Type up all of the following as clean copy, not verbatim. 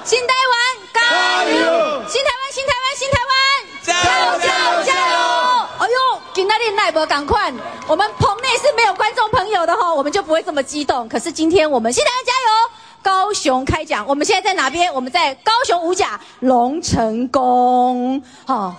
新台湾加油！新台湾，新台湾，新台湾，加油，加油，加油！哎呦，今天的奈博赶快，我们棚内是没有观众朋友的哈，我们就不会这么激动。可是今天我们新台湾加油！高雄开讲，我们现在在哪边？我们在高雄五甲龙城宫，哈。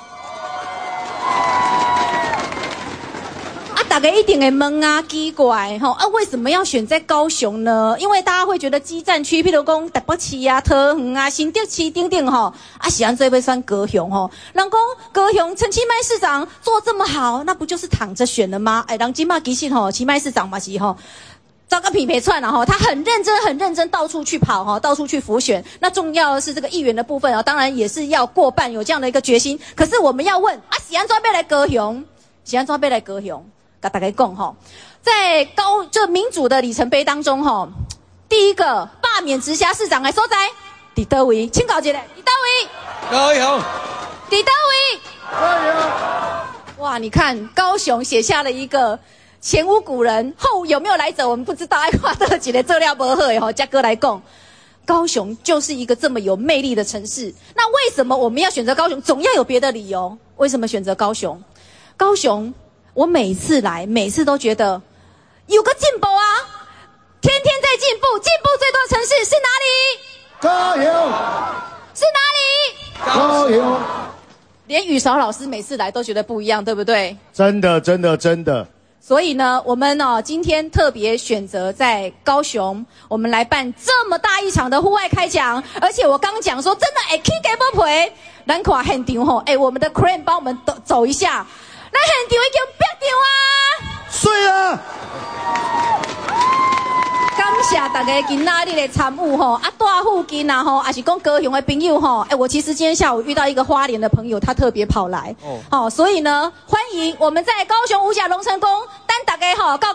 大家一定会问啊，奇怪吼啊，为什么要选在高雄呢？因为大家会觉得基站区，譬如讲台北市啊、桃园啊、新竹市等等吼，啊，喜欢这位算高雄吼。人讲高雄陈其迈市长做这么好，那不就是躺着选了吗？哎，人今嘛其实吼，其迈市长嘛是吼。找个匹配串了哈，他很认真，很认真，到处去跑哈，到处去辅选。那重要的是这个议员的部分啊，当然也是要过半，有这样的一个决心。可是我们要问啊，喜安装备来高雄，喜安装备来高雄，跟大家讲哈，在这民主的里程碑当中哈，第一个罢免直辖市长的所在，伫倒位？请教一下，伫倒位？ 高雄。 伫倒位？ 高雄。 哇，你看高雄写下了一个。前无古人，后有没有来者，我们不知道。哎，话这几个资料不好的哈，嘉哥来讲，高雄就是一个这么有魅力的城市。那为什么我们要选择高雄？总要有别的理由。为什么选择高雄？高雄，我每次来，每次都觉得有个进步啊，天天在进步。进步最多的城市是哪里？ 高雄。 是哪里？ 高雄。 连宇韶老师每次来都觉得不一样，对不对？ 真的，真的，真的。 所以呢，我们今天特别选择在高雄，我们来办这么大一场的户外开讲。而且我刚讲说，真的起鸡母皮，咱看现场吼，我们的 crane 帮我们走一下，咱现场已经逼场啊， 水啊！ 感谢大家今仔日的参与吼，啊，大附近啊吼，还是讲高雄的朋友吼，我其实今天下午遇到一个花莲的朋友，他特别跑来，所以呢，欢迎我们在高雄五甲龙城宫，等大家吼到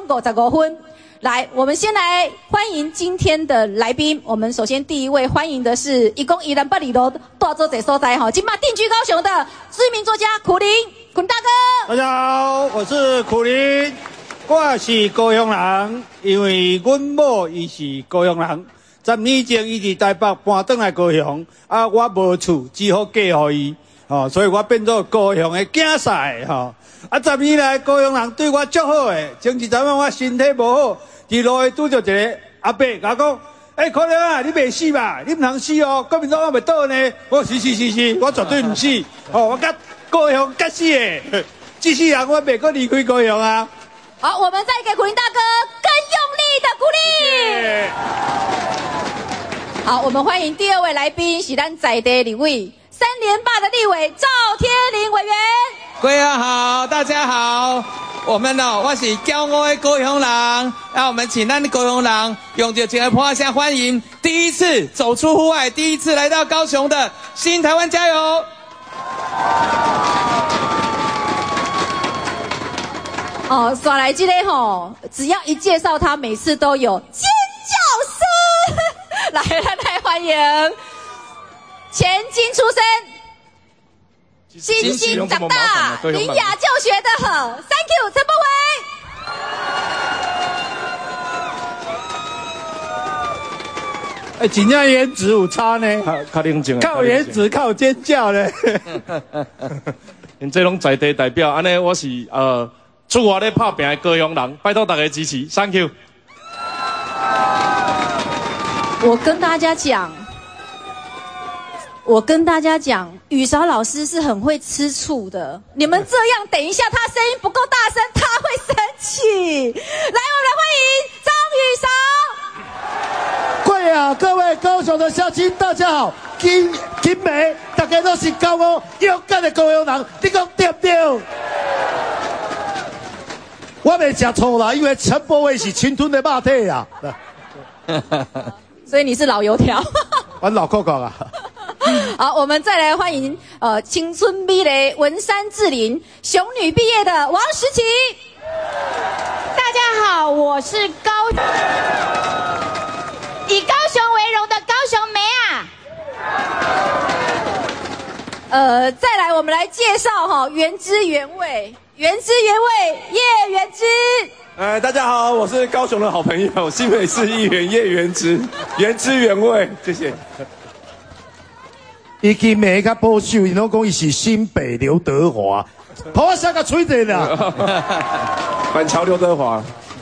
9:55来，我们先来欢迎今天的来宾。我们首先第一位欢迎的是宜兰八里楼大作者所在吼，今嘛定居高雄的知名作家苦苓大哥。 大家好，我是苦苓。我是高雄人，因为阮某伊是高雄人，10年前伊伫台北搬转来高雄，啊，我无厝，只好嫁互伊，所以我变做高雄的囝婿，啊，10年来高雄人对我足好诶，前一阵仔我身体无好，伫路诶拄着一个阿伯，甲我讲，苦苓啊，你袂死吧？你毋通死哦，国民党我袂倒呢。我是，我绝对毋死，我甲高雄结死诶，这世人我袂阁离开高雄啊。 好，我们再给苦苓大哥更用力的鼓励。好，我们欢迎第二位来宾，是咱在地立委3连霸的立委赵天麟委员。 各位好，大家好，我们我是骄傲的高雄人，让我们请咱的高雄人用热情的拍声欢迎第一次走出户外，第一次来到高雄的新台湾加油！ 耍来这个只要一介绍他，每次都有尖叫声。来欢迎前金出身，新兴长大，林雅就学的，Thank you 陈柏惟。 真正颜值有差呢， 较冷静， 靠颜值靠尖叫呢。 因这拢在地代表，安尼我是出外咧拍拼的高雄人，拜托大家支持 ，Thank you。 我跟大家讲，宇韶老师是很会吃醋的。你们这样，等一下他声音不够大声，他会生气。来，我们来欢迎张宇韶。 贵啊，各位高雄的乡亲，大家好。金美，大家都是高雄勇敢的高雄人，你讲对不对？我袂吃醋啦，因为陈柏惟是侵吞的肉体啊。 所以你是老油条。 我老扣扣啊。 好，我们再来欢迎青春美丽、文山智林、雄女毕业的王时琪。 大家好，我是以高雄为荣的高雄妹啊。再来我们来介绍原汁原味叶元之。 大家好，我是高雄的好朋友新北市议员叶元之，原汁原味，谢谢。 伊金美较保守，伊拢讲伊是新北刘德华，跑我下个吹者啦。 板桥刘德华。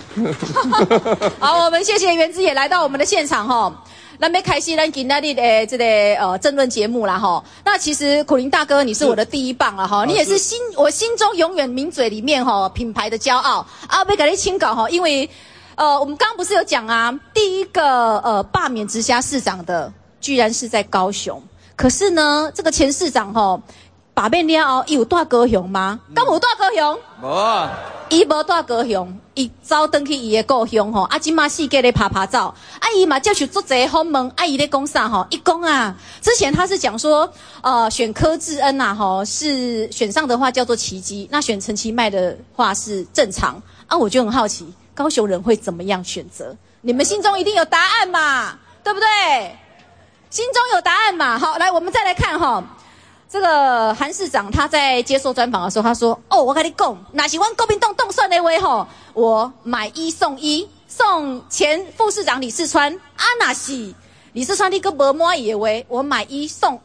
好，我们谢谢元之也来到我们的现场哈。那没开始咱今天的这个政论节目啦哈。那其实苦苓大哥，你是我的第一棒了哈，你也是我心中永远名嘴里面哈品牌的骄傲啊。被给你请稿哈，因为我们刚刚不是有讲啊，第一个罢免直辖市长的居然是在高雄，可是呢，这个前市长哈罢免了后，伊有住高雄吗？敢有住高雄？ 无。 伊无住高雄，伊走回去伊的故乡吼，啊，今嘛世界咧爬走，啊，伊嘛接受足侪访问，啊，伊咧讲啥吼？伊讲啊，之前他是讲说，选柯志恩呐，吼，是选上的话叫做奇迹，那选陈其迈的话是正常，啊，我就很好奇，高雄人会怎么样选择？你们心中一定有答案嘛，对不对？心中有答案嘛？好，来，我们再来看哈。这个韩市长他在接受专访的时候，他说：“哦，我跟你讲，那是我国民党动算的话吼，我买1送1，送前副市长李四川啊，那是李四川你个无满意的话，我买1送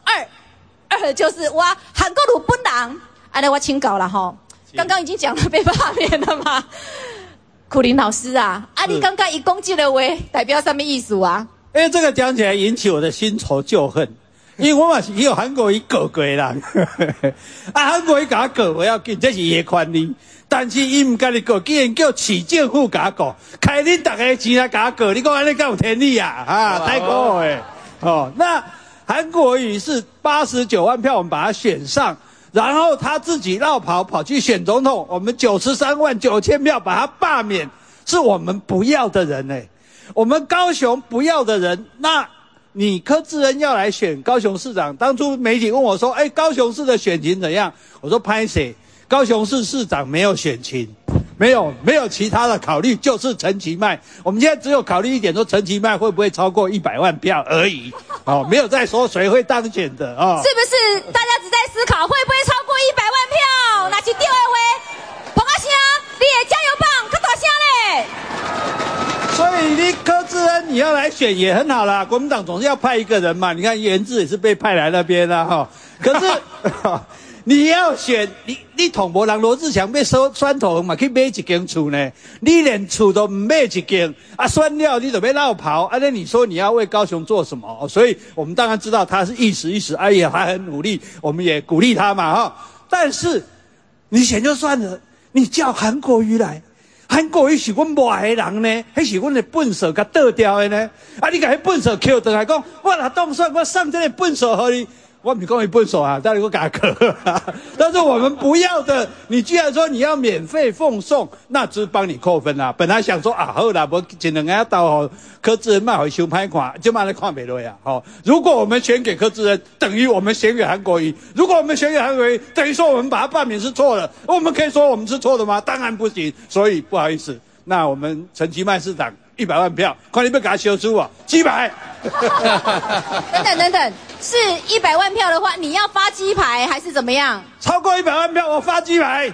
2，2就是我韩国瑜本人。来我请稿了哈，刚刚已经讲了被罢免了嘛。苦苓老师啊，你刚刚一攻击的话，代表什么意思啊？ 这个讲起来引起我的新仇旧恨。”因为我嘛是有韩国瑜告过的人，韩国瑜甲我告，我要紧，这是伊的权利。但是伊唔甲你告，竟然叫市政府甲我告，开恁大家钱来甲我告，你讲安尼敢有天理啊？太过诶！那韩国瑜是89万票，我们把他选上，然后他自己绕跑去选总统，我们93万9千票把他罢免，是我们不要的人我们高雄不要的人，那。你柯志恩要来选高雄市长，当初媒体问我说：“高雄市的选情怎样？”我说：“拍谁？高雄市市长没有选情，没有其他的考虑，就是陈其迈。我们现在只有考虑一点，说陈其迈会不会超过100万票而已。没有再说谁会当选的是不是？大家只在思考会不会超过100万票？那是对的话，彭阿星，你的加油棒，较大声嘞！ 所以你柯志恩你要来选也很好啦，国民党总是要派一个人嘛。你看颜志也是被派来那边啦哈。可是你要选你统博人罗志祥被选头嘛，去买一间厝呢，你连厝都唔买一间啊，选了你准备绕跑，那你说你要为高雄做什么？所以我们当然知道他是一时，也还很努力，我们也鼓励他嘛哈。但是你选就算了，你叫韩国瑜来。韩国瑜是阮外的人呢，迄是阮的本色甲倒掉的呢。你甲迄本色扣倒来讲，我若当选，我送这个本色给你。我不是讲伊本色啊，但是我给他扣。但是我们不要的，你既然说你要免费奉送，那只帮你扣分啦。本来想说好啦，我一两个刀吼，柯志恩卖回收歹看，就卖来看不落呀。如果我们选给柯志恩，等于我们选给韩国瑜；如果我们选给韩国瑜，等于说我们把他罢免是错的。我们可以说我们是错的吗？当然不行。所以不好意思，那我们陈其迈市长100万票，看你要给他修出700。 等等，是100万票的话，你要发鸡排还是怎么样？ 超过100万票，我发鸡排。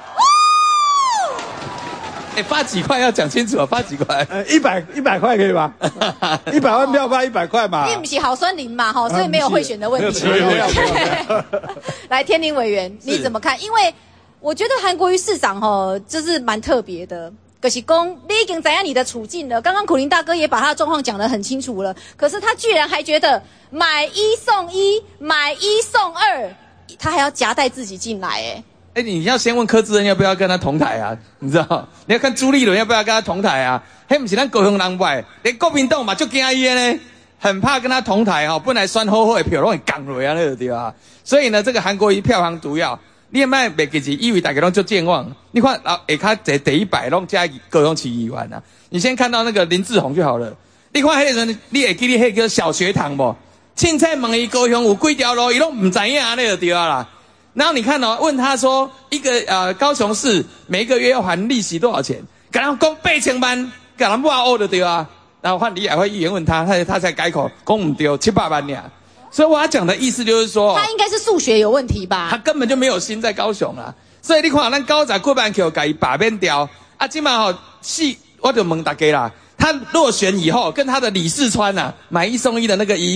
发几块要讲清楚啊！发几块 ？100块可以吧？100万票发100块嘛？ 因为不是好酸林嘛，所以没有贿选的问题。来，天麟委员，你怎么看？因为我觉得韩国瑜市长就是蛮特别的。可是讲，你已经知道你的处境了。刚刚苦苓大哥也把他的状况讲得很清楚了。可是他居然还觉得买1送1，买1送2，他还要夹带自己进来， 你要先问柯志恩要不要跟他同台啊？你知道？你要看朱立伦要不要跟他同台啊？那不是咱高雄人败，连国民党嘛就惊伊呢，很怕跟他同台本来选好的票拢会降落啊，那个对啊。所以呢，这个韩国瑜票房毒药。你也卖袂记住，以为大家拢做健忘。你看下骹第100拢加高雄市议员啊。你先看到那个林志宏就好了。你看迄个人，你会记得迄个小学堂无？凊彩问伊高雄有几条路，伊拢唔知影，那就对啊啦。然后你看问他说，一个高雄市每个月要还利息多少钱？跟他讲8000万，跟他挖欧就对啊。然后换李亚辉议员问他才改口，讲唔对，700万俩。所以我要讲的意思就是说， 他应该是数学有问题吧？ 他根本就没有心在高雄啦。所以你看，咱高仔过半球给罢免掉啊，今晚我就问大家啦，他落选以后，跟他的李四川买1送1的那个1，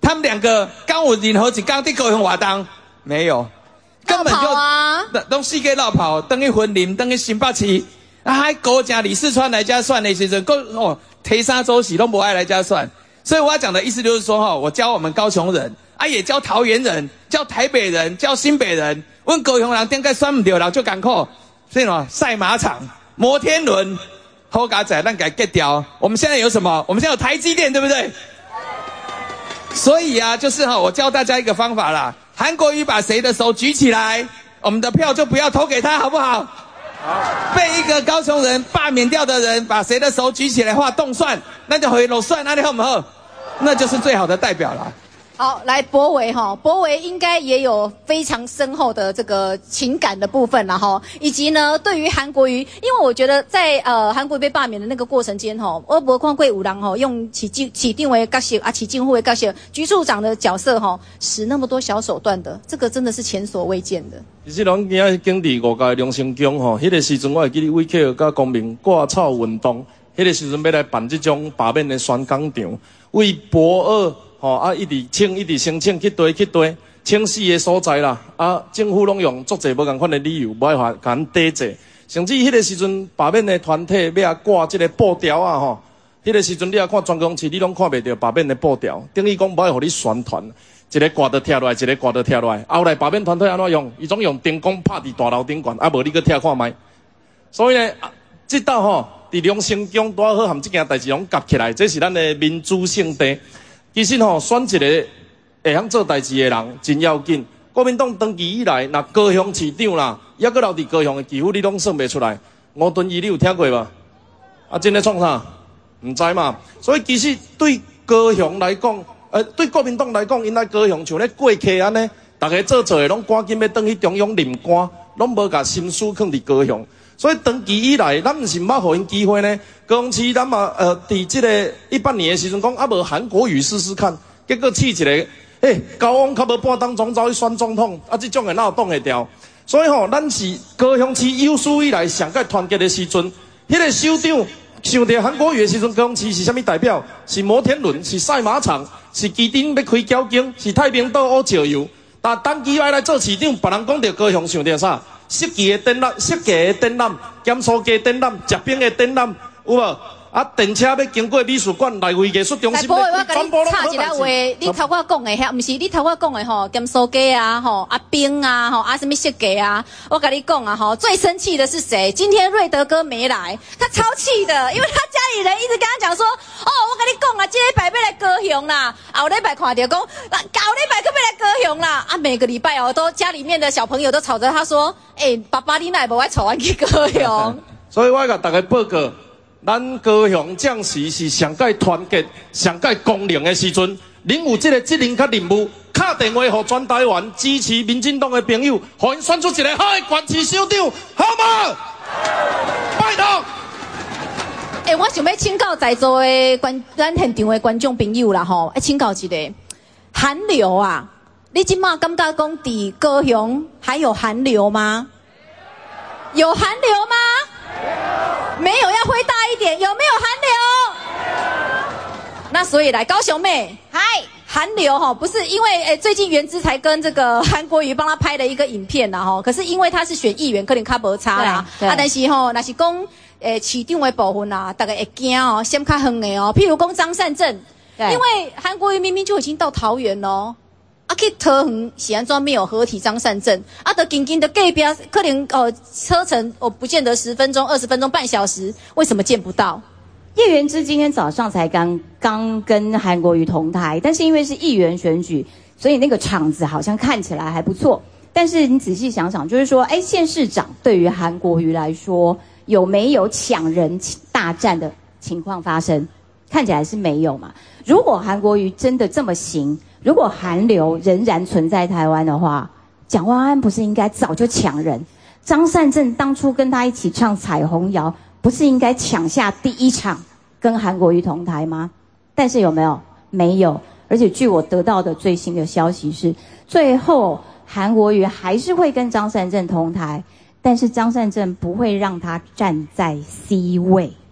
他们两个刚有任何一刚在高雄活动没有，根本就都四界绕跑，等于婚林，等于新北市，还高家李四川来家算的时候，提沙周喜都不爱来家算。所以我要讲的意思就是说，我教我们高雄人也教桃园人，教台北人，教新北人，我们高雄人点解算不对，人就艰苦。所以呢，赛马场、摩天轮、好嘎仔，让给get掉。我们现在有什么？我们现在有台积电，对不对？所以啊，就是我教大家一个方法啦。韩国瑜把谁的手举起来，我们的票就不要投给他，好不好？好。被一个高雄人罢免掉的人，把谁的手举起来画动算，那就回头算，那你好不好？那就是最好的代表啦。 好，来柏惟柏惟应该也有非常深厚的这个情感的部分啦以及呢，对于韩国瑜，因为我觉得在韩国瑜被罢免的那个过程间我没看过有人用起定为角色起政府的角色，局处长的角色使那么多小手段的，这个真的是前所未见的。 其实咱今仔经历5届梁成功迄个时阵我会记得伟克甲公民挂草运动，迄个时阵要来办这种罢免的宣讲场，为博二一直申请去堆，请4个所在啦，政府拢用足侪无共款的理由，无爱甲咱抵制，甚至迄个时阵罢免的团体要挂这个布条迄个时阵你看全公市你拢看袂到罢免的布条，等于讲无爱互你宣传，一个挂就贴落来，一个挂就贴落来，后来罢免团体安怎用？伊总用灯光拍伫大楼顶悬，无你去贴看卖。所以呢，直到伫梁成功拄好含这件代志拢夹起来，这是咱的民主圣地。其实选一个会晓做代志的人真要紧。国民党登基以来，那高雄市长啦，还阁留伫高雄的几乎你拢算袂出来。吴敦义你有听过无？真的创啥？唔知嘛。所以其实对高雄来讲，对国民党来讲，因来高雄像咧过客安尼，大家做的拢赶紧要登去中央任官，拢无甲心思放伫高雄。所以登基以来，咱毋是捌互因机会呢。高雄市咱嘛伫这个18年的时阵讲无韩国瑜试试看，结果试一个，高雄较无半当中走去选总统，这种的哪有挡会掉？所以咱是高雄市有史以来上界团结的时阵，迄个首长想到韩国瑜的时阵，高雄市是啥物代表？是摩天轮，是赛马场，是基丁要开交警，是太平岛乌石油。但当机来做市长，别人讲到高雄想到啥？设计的展览、设计的展览、检书记的展览、食饼的展览，有无？电车要经过美术馆、内卫艺术中心， 我甲你插一下话，你头我讲的遐，毋是你头我讲的检书记冰什么设计我甲你讲最生气的是谁？今天瑞德哥没来，他超气的，因为他家里人一直跟他讲说，我甲你讲这礼拜要来高雄啦，后礼拜看到讲，后礼拜可要来高雄啦，每个礼拜都家里面的小朋友都吵着他说，爸爸你哪无爱带我去高雄？ 所以我甲大家报告。咱高雄将士是上界团结、上界公平的时阵，恁有这个责任甲任务，打电话给全台湾支持民进党的朋友，互因选出一个好的县市首长，好吗？拜托。 我想要请教在座的咱现场的观众朋友啦请教一个寒流啊，你今嘛感觉讲伫高雄还有寒流吗？有寒流吗？没有，要回答一点，有没有寒流？那所以来高雄妹，嗨，寒流不是因为最近原之才跟这个韩国瑜帮他拍了一个影片啦可是因为他是选议员，可能较无差啦但是若是讲市长的部分大家会惊先较远的譬如讲张善政，因为韩国瑜明明就已经到桃园咯。去桃园是安怎没有合体张善政就紧紧的隔壁可能车程不见得10分钟、20分钟、半小时，为什么见不到？ 叶元之今天早上才刚跟韩国瑜同台，但是因为是议员选举，所以那个场子好像看起来还不错。但是你仔细想想，就是说，县市长对于韩国瑜来说，有没有抢人大战的情况发生？看起来是没有嘛。如果韩国瑜真的这么行，如果韩流仍然存在台湾的话，蒋万安不是应该早就抢人？张善政当初跟他一起唱彩虹谣，不是应该抢下第一场跟韩国瑜同台吗？但是有没有？没有。而且据我得到的最新的消息是，最后韩国瑜还是会跟张善政同台，但是张善政不会让他站在 C 位。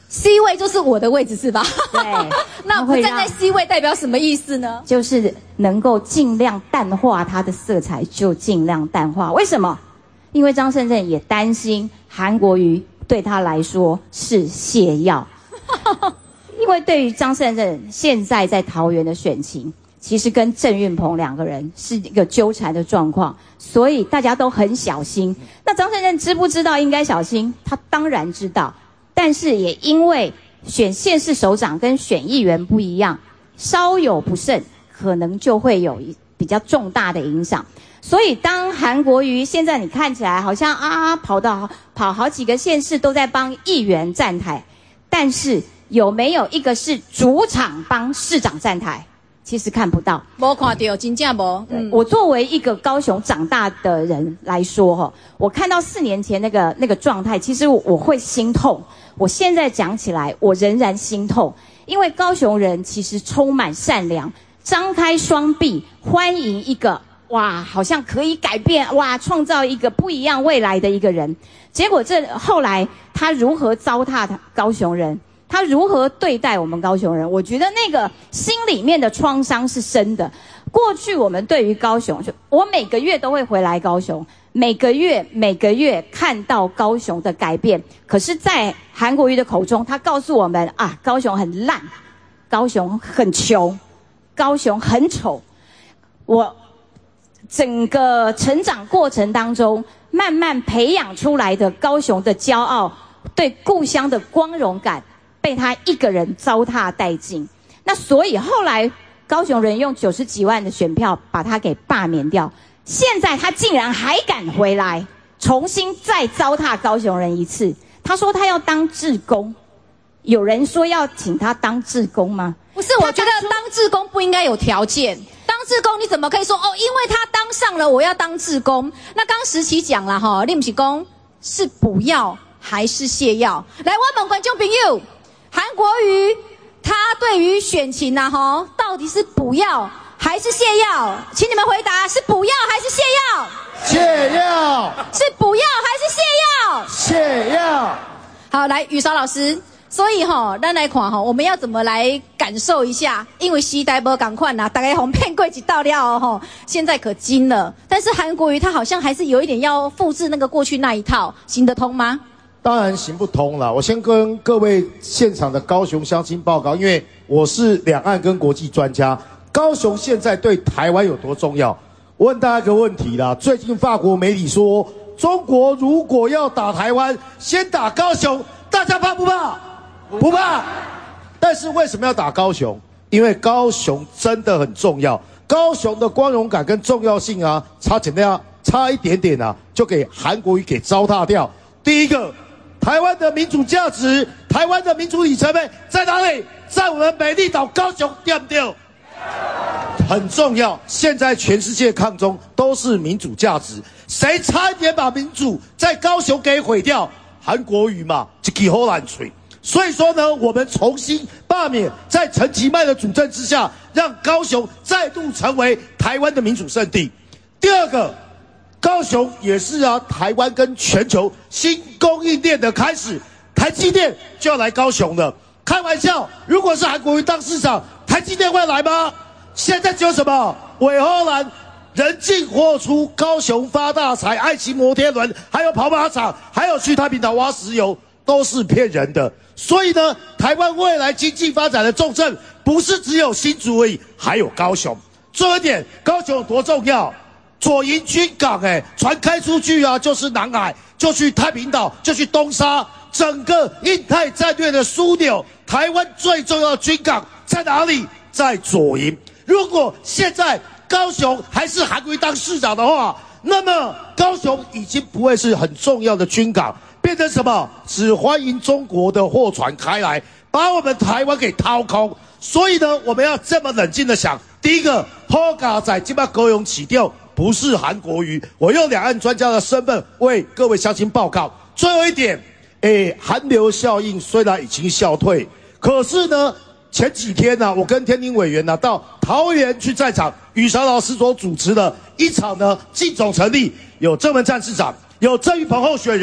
C 位就是我的位置是吧？ 对那不站在 C 位代表什么意思呢？ 就是能够尽量淡化它的色彩，就尽量淡化。为什么？因为张胜政也担心韩国瑜对他来说是泻药。因为对于张胜政现在在桃园的选情，其实跟郑运鹏两个人是一个纠缠的状况，所以大家都很小心。那张胜政知不知道应该小心？他当然知道，但是也因为选县市首长跟选议员不一样，稍有不慎，可能就会有比较重大的影响。所以当韩国瑜现在你看起来好像跑好几个县市都在帮议员站台，但是有没有一个是主场帮市长站台？其实看不到， 没看到，真正没。 我作为一个高雄长大的人来说，我看到4年前那个状态，其实我会心痛。我现在讲起来，我仍然心痛，因为高雄人其实充满善良，张开双臂欢迎一个哇，好像可以改变哇，创造一个不一样未来的一个人。结果后来他如何糟蹋高雄人？他如何对待我们高雄人？我觉得那个心里面的创伤是深的。过去我们对于高雄，我每个月都会回来高雄，每个月看到高雄的改变。可是，在韩国瑜的口中，他告诉我们啊，高雄很烂，高雄很穷，高雄很丑。我整个成长过程当中，慢慢培养出来的高雄的骄傲，对故乡的光荣感，被他一个人糟蹋殆尽。那所以后来高雄人用90几万的选票把他给罢免掉，现在他竟然还敢回来重新再糟蹋高雄人一次。他说他要当志工，有人说要请他当志工吗？ 不是，我觉得当志工不应该有条件。当志工你怎么可以说因为他当上了我要当志工？那刚时期讲了哈，你不是说是补药还是泻药？来，我问观众朋友，韩国瑜他对于选情到底是补药还是泻药？请你们回答，是补药还是泻药？ 泻药。 是补药还是泻药？ 泻药。 好，来宇韶老师。所以咱来看我们要怎么来感受一下？因为时代不同款啦，大家哄骗过一道了现在可精了。但是韩国瑜他好像还是有一点要复制那个过去那一套，行得通吗？ 当然行不通了。我先跟各位现场的高雄乡亲报告，因为我是两岸跟国际专家，高雄现在对台湾有多重要？我问大家一个问题啦，最近法国媒体说，中国如果要打台湾，先打高雄，大家怕不怕？不怕。但是为什么要打高雄？因为高雄真的很重要，高雄的光荣感跟重要性啊，差一点点啊，就给韩国瑜给糟蹋掉。第一个，台湾的民主价值，台湾的民主里程碑在哪里？在我们美丽岛高雄，对不对？很重要。现在全世界抗中都是民主价值，谁差一点把民主在高雄给毁掉？韩国瑜嘛，一支好烂嘴。所以说呢，我们重新罢免，在陈其迈的主政之下，让高雄再度成为台湾的民主圣地。第二个，高雄也是台湾跟全球新供应链的开始，台积电就要来高雄了。开玩笑，如果是韩国瑜当市长，台积电会来吗？现在只有什么韦荷兰人进货出，高雄发大财，爱骑摩天轮，还有跑马场，还有去太平岛挖石油，都是骗人的。所以呢，台湾未来经济发展的重镇不是只有新竹而已，还有高雄。最后一点，高雄有多重要？左营军港船开出去就是南海，就去太平岛，就去东沙，整个印太战略的枢纽。台湾最重要的军港在哪里？在左营。如果现在高雄还是韩国瑜当市长的话，那么高雄已经不会是很重要的军港，变成什么？只欢迎中国的货船开来，把我们台湾给掏空。所以呢，我们要这么冷静的想：第一个，好佳在今摆高雄起调，不是韩国瑜。我用两岸专家的身份为各位乡亲报告。最后一点，韩流效应虽然已经消退，可是呢，前几天我跟天庭委员到桃园去在场，宇韶老师所主持的一场呢，竞总成立，有郑文灿市长，有郑运鹏候选人，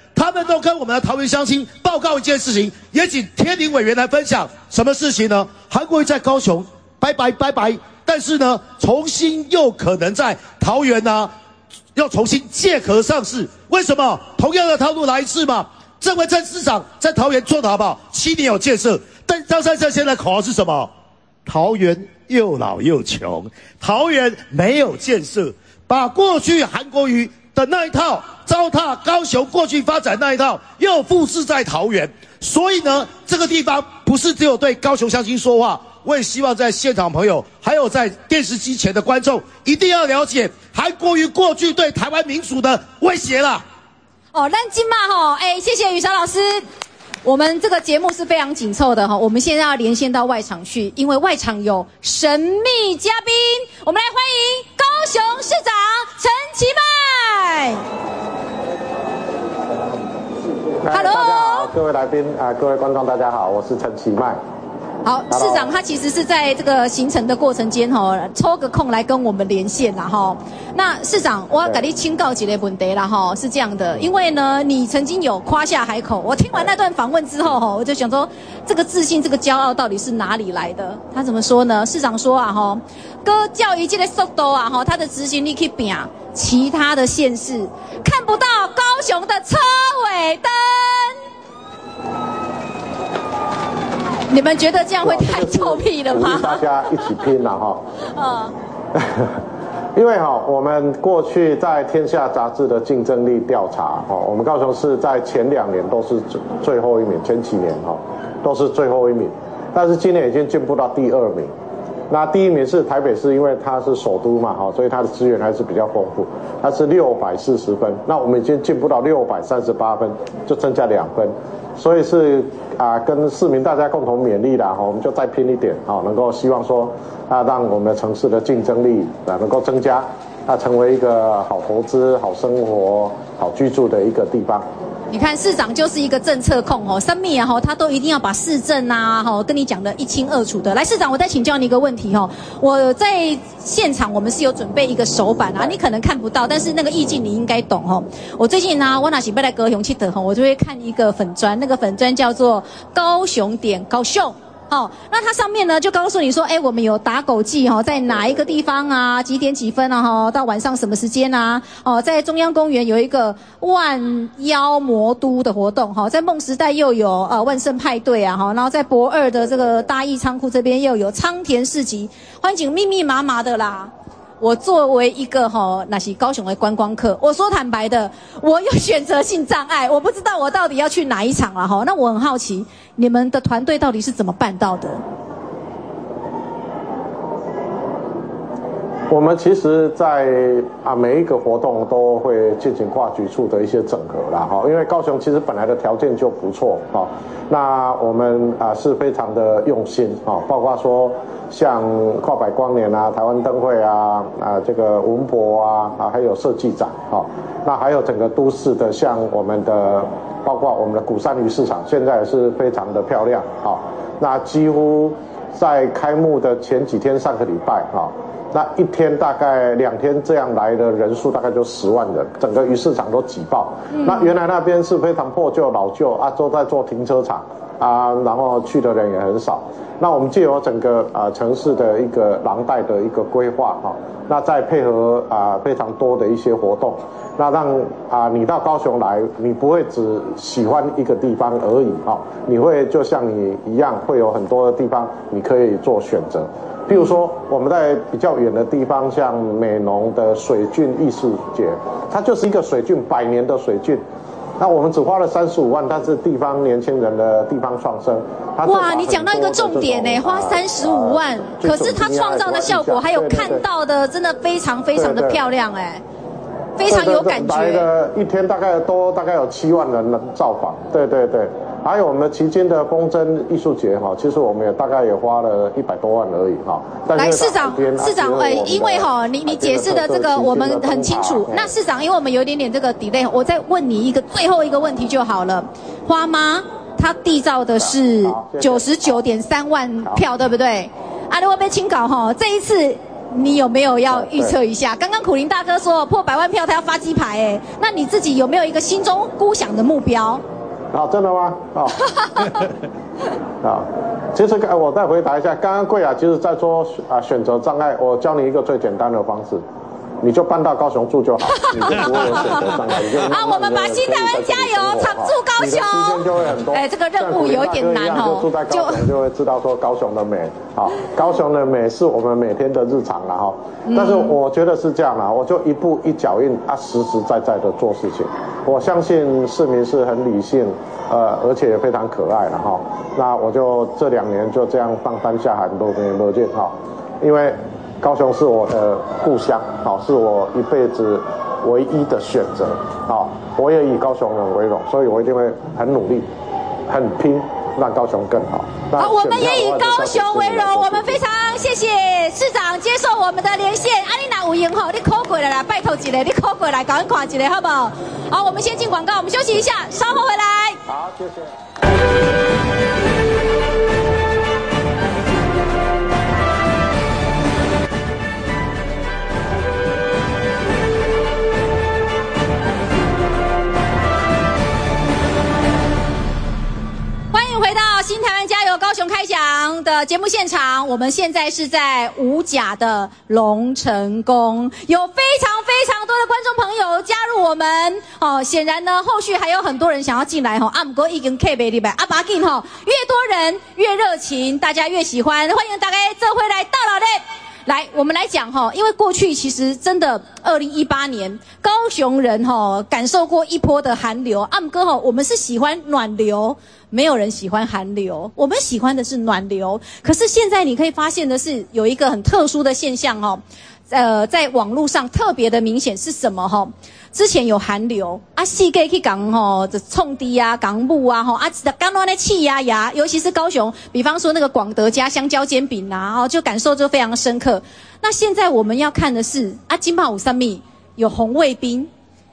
他们都跟我们的桃园乡亲报告一件事情，也请天麟委员来分享什么事情呢？韩国瑜在高雄拜拜，但是呢，重新又可能在桃园呢，要重新借壳上市。为什么？同样的套路来一次嘛。郑文灿市长在桃园做得好不好？7年有建设，但张善政现在口号是什么？桃园又老又穷，桃园没有建设，把过去韩国瑜的那一套糟蹋高雄过去发展那一套又复制在桃园。所以呢，这个地方不是只有对高雄乡亲说话，我也希望在现场朋友还有在电视机前的观众一定要了解韩国瑜过去对台湾民主的威胁啦。 咱今嘛谢谢宇翔老师。我们这个节目是非常紧凑的我们现在要连线到外场去，因为外场有神秘嘉宾，我们来欢迎高雄市长陈其迈。Hello， 大家好，各位来宾各位观众，大家好，我是陈其迈。 好，市长他其实是在这个行程的过程间抽个空来跟我们连线啦那市长，我要给你请教几个问题啦是这样的，因为呢，你曾经有夸下海口，我听完那段访问之后我就想说，这个自信、这个骄傲到底是哪里来的？他怎么说呢？市长说哥教育这个速度他的执行力去比其他的县市，看不到高雄的车尾灯。你们觉得这样会太臭屁了吗？ 大家一起拼了因为我们过去在天下杂志的竞争力调查我们高雄市在前2年都是最后一名，前几年都是最后一名，但是今年已经进步到第2名。那第1名是台北市，因为它是首都嘛所以它的资源还是比较丰富，它是640分，那我们已经进步到638分，就增加2分，所以是跟市民大家共同勉励啦我们就再拼一点能够希望说让我们的城市的竞争力能够增加，成为一个好投资、好生活、好居住的一个地方。 你看市长就是一个政策控什么他都一定要把市政跟你讲得一清二楚的。来，市长，我再请教你一个问题我在现场我们是有准备一个手板你可能看不到，但是那个意境你应该懂我最近我若是要来高雄去的我就会看一个粉专，那个粉专叫做高雄点高雄。那它上面呢就告诉你说，我们有打狗记在哪一个地方几点几分到晚上什么时间在中央公园有一个万妖魔都的活动在梦时代又有万圣派对然后在博2的这个大义仓库这边又有仓田市集，环境密密麻麻的啦。我作为一个那是高雄的观光客，我说坦白的，我有选择性障碍，我不知道我到底要去哪一场啦那我很好奇，你们的团队到底是怎么办到的？ 我们其实在每一个活动都会进行跨局处的一些整合啦因为高雄其实本来的条件就不错那我们是非常的用心包括说像跨百光年台湾灯会这个文博还有设计展那还有整个都市的像我们的包括我们的鼓山鱼市场现在也是非常的漂亮那几乎在开幕的前几天上个礼拜那一天大概2天这样来的人数大概就10万人，整个鱼市场都挤爆那原来那边是非常破旧老旧都在做停车场然后去的人也很少。那我们藉由整个城市的一个廊带的一个规划那再配合非常多的一些活动，那让你到高雄来，你不会只喜欢一个地方而已你会就像你一样，会有很多的地方你可以做选择。譬如说我们在比较远的地方，像美浓的水郡艺术节，它就是一个水郡100年的水郡。那我们只花了35万，但是地方年轻人的地方创生。 哇，你讲到一个重点花35万，可是它创造的效果还有看到的，真的非常非常的漂亮非常有感觉。 来的一天大概有7万人造访，对。还有我们旗津的风筝艺术节其实我们也大概也花了100多万而已来，市长，因为你解释的这个我们很清楚。那市长，因为我们有一点点这个 delay， 我再问你一个最后一个问题就好了。花妈她缔造的是99.3万票，对不对？如果被清稿这一次你有没有要预测一下？刚刚苦苓大哥说破100万票他要发鸡排，哎，那你自己有没有一个心中估想的目标？ 真的吗？其实我再回答一下，刚刚贵雅其实在说选择障碍，我教你一个最简单的方式。你就搬到高雄住就好，你就不会有选择障碍。 我们把新台湾加油，常驻高雄。 你的时间就会很多。 这个任务有一点难哦。 就住在高雄就会知道说高雄的美，高雄的美是我们每天的日常啦哈。但是我觉得是这样啦，我就一步一脚印实实在在的做事情。我相信市民是很理性，而且也非常可爱了哈。那我就这2年就这样放山下海，没见哈，因为。高雄是我的故乡，是我一辈子唯一的选择，我也以高雄人为荣，所以我一定会很努力、很拼，让高雄更好。 好，我们也以高雄为荣，我们非常谢谢市长接受我们的连线。你若有闲你 call 过来啦，拜托一个，你 call 过来，赶快看一下好不好？好，我们先进广告，我们休息一下，稍后回来。 好，谢谢。 回到新台湾加油高雄开讲的节目现场，我们现在是在五甲的龙城宫，有非常多的观众朋友加入我们显然呢，后续还有很多人想要进来不过已经客没礼拜把紧越多人越热情，大家越喜欢，欢迎大家这回来到了嘞。来，我们来讲因为过去其实真的2018年高雄人感受过一波的寒流，不过我们是喜欢暖流，没有人喜欢寒流，我们喜欢的是暖流。可是现在你可以发现的是有一个很特殊的现象在网络上特别的明显是什么之前有寒流世界去讲就冲低港木刚刚那气压尤其是高雄，比方说那个广德加香蕉煎饼就感受就非常深刻。那现在我们要看的是金炮五三米有红卫兵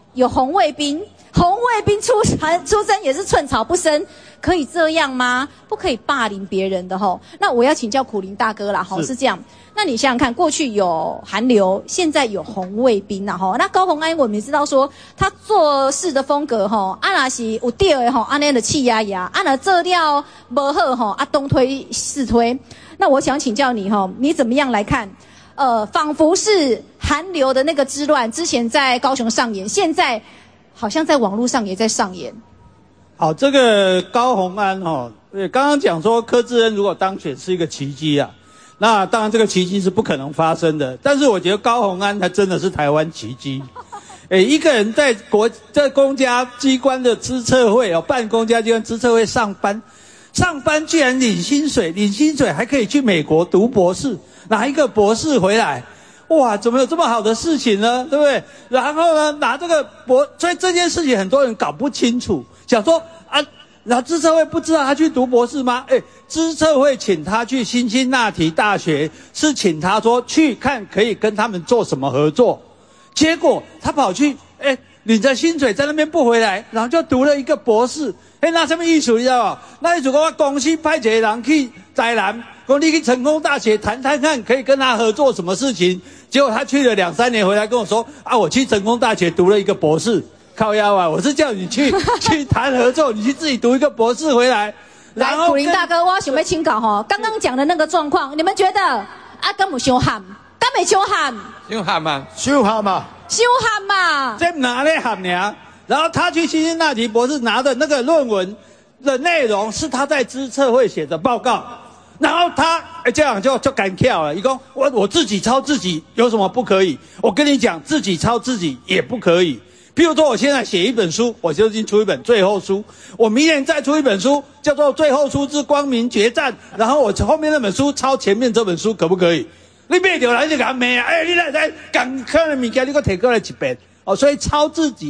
出征也是寸草不生，可以这样吗？不可以霸凌别人的那我要请教苦苓大哥啦是这样。那你想想看，过去有寒流，现在有红卫兵那高虹安我们也知道说他做事的风格若是有对的那样的气压那做掉不好东推西推。那我想请教你你怎么样来看仿佛是寒流的那个之乱之前在高雄上演，现在好像在网络上也在上演。 好，这个高虹安刚刚讲说柯志恩如果当选是一个奇迹那当然这个奇迹是不可能发生的，但是我觉得高虹安他真的是台湾奇迹。一个人在公家机关的资策会办公家机关资策会上班居然领薪水还可以去美国读博士，拿一个博士回来，哇，怎么有这么好的事情呢？对不对？然后呢，拿这个所以这件事情很多人搞不清楚，想说然后资策会不知道他去读博士吗？资策会请他去辛辛那提大学，是请他说去看可以跟他们做什么合作。结果他跑去领着薪水在那边不回来，然后就读了一个博士。那什么意思你知道吗？那意思说我公司派一个人去台南，说你去成功大学谈看可以跟他合作什么事情。结果他去了2-3年回来跟我说我去成功大学读了一个博士。靠腰我是叫你去谈合作，你去自己读一个博士回来。然后苦苓大哥，我想要请教刚刚讲的那个状况，你们觉得敢有伤害？敢没伤害？ 伤害吗？ 修好嘛， 这哪里喊呢？然后他去辛辛那提博士拿的那个论文的内容是他在资策会写的报告，然后他这样就敢跳了。一共我自己抄自己有什么不可以？我跟你讲，自己抄自己也不可以。譬如说我现在写一本书，我就已经出一本最后书，我明年再出一本书叫做最后书之光明决战，然后我后面那本书抄前面这本书可不可以？你买到来就给他骂你来在讲可能物件你给我提过来一遍所以抄自己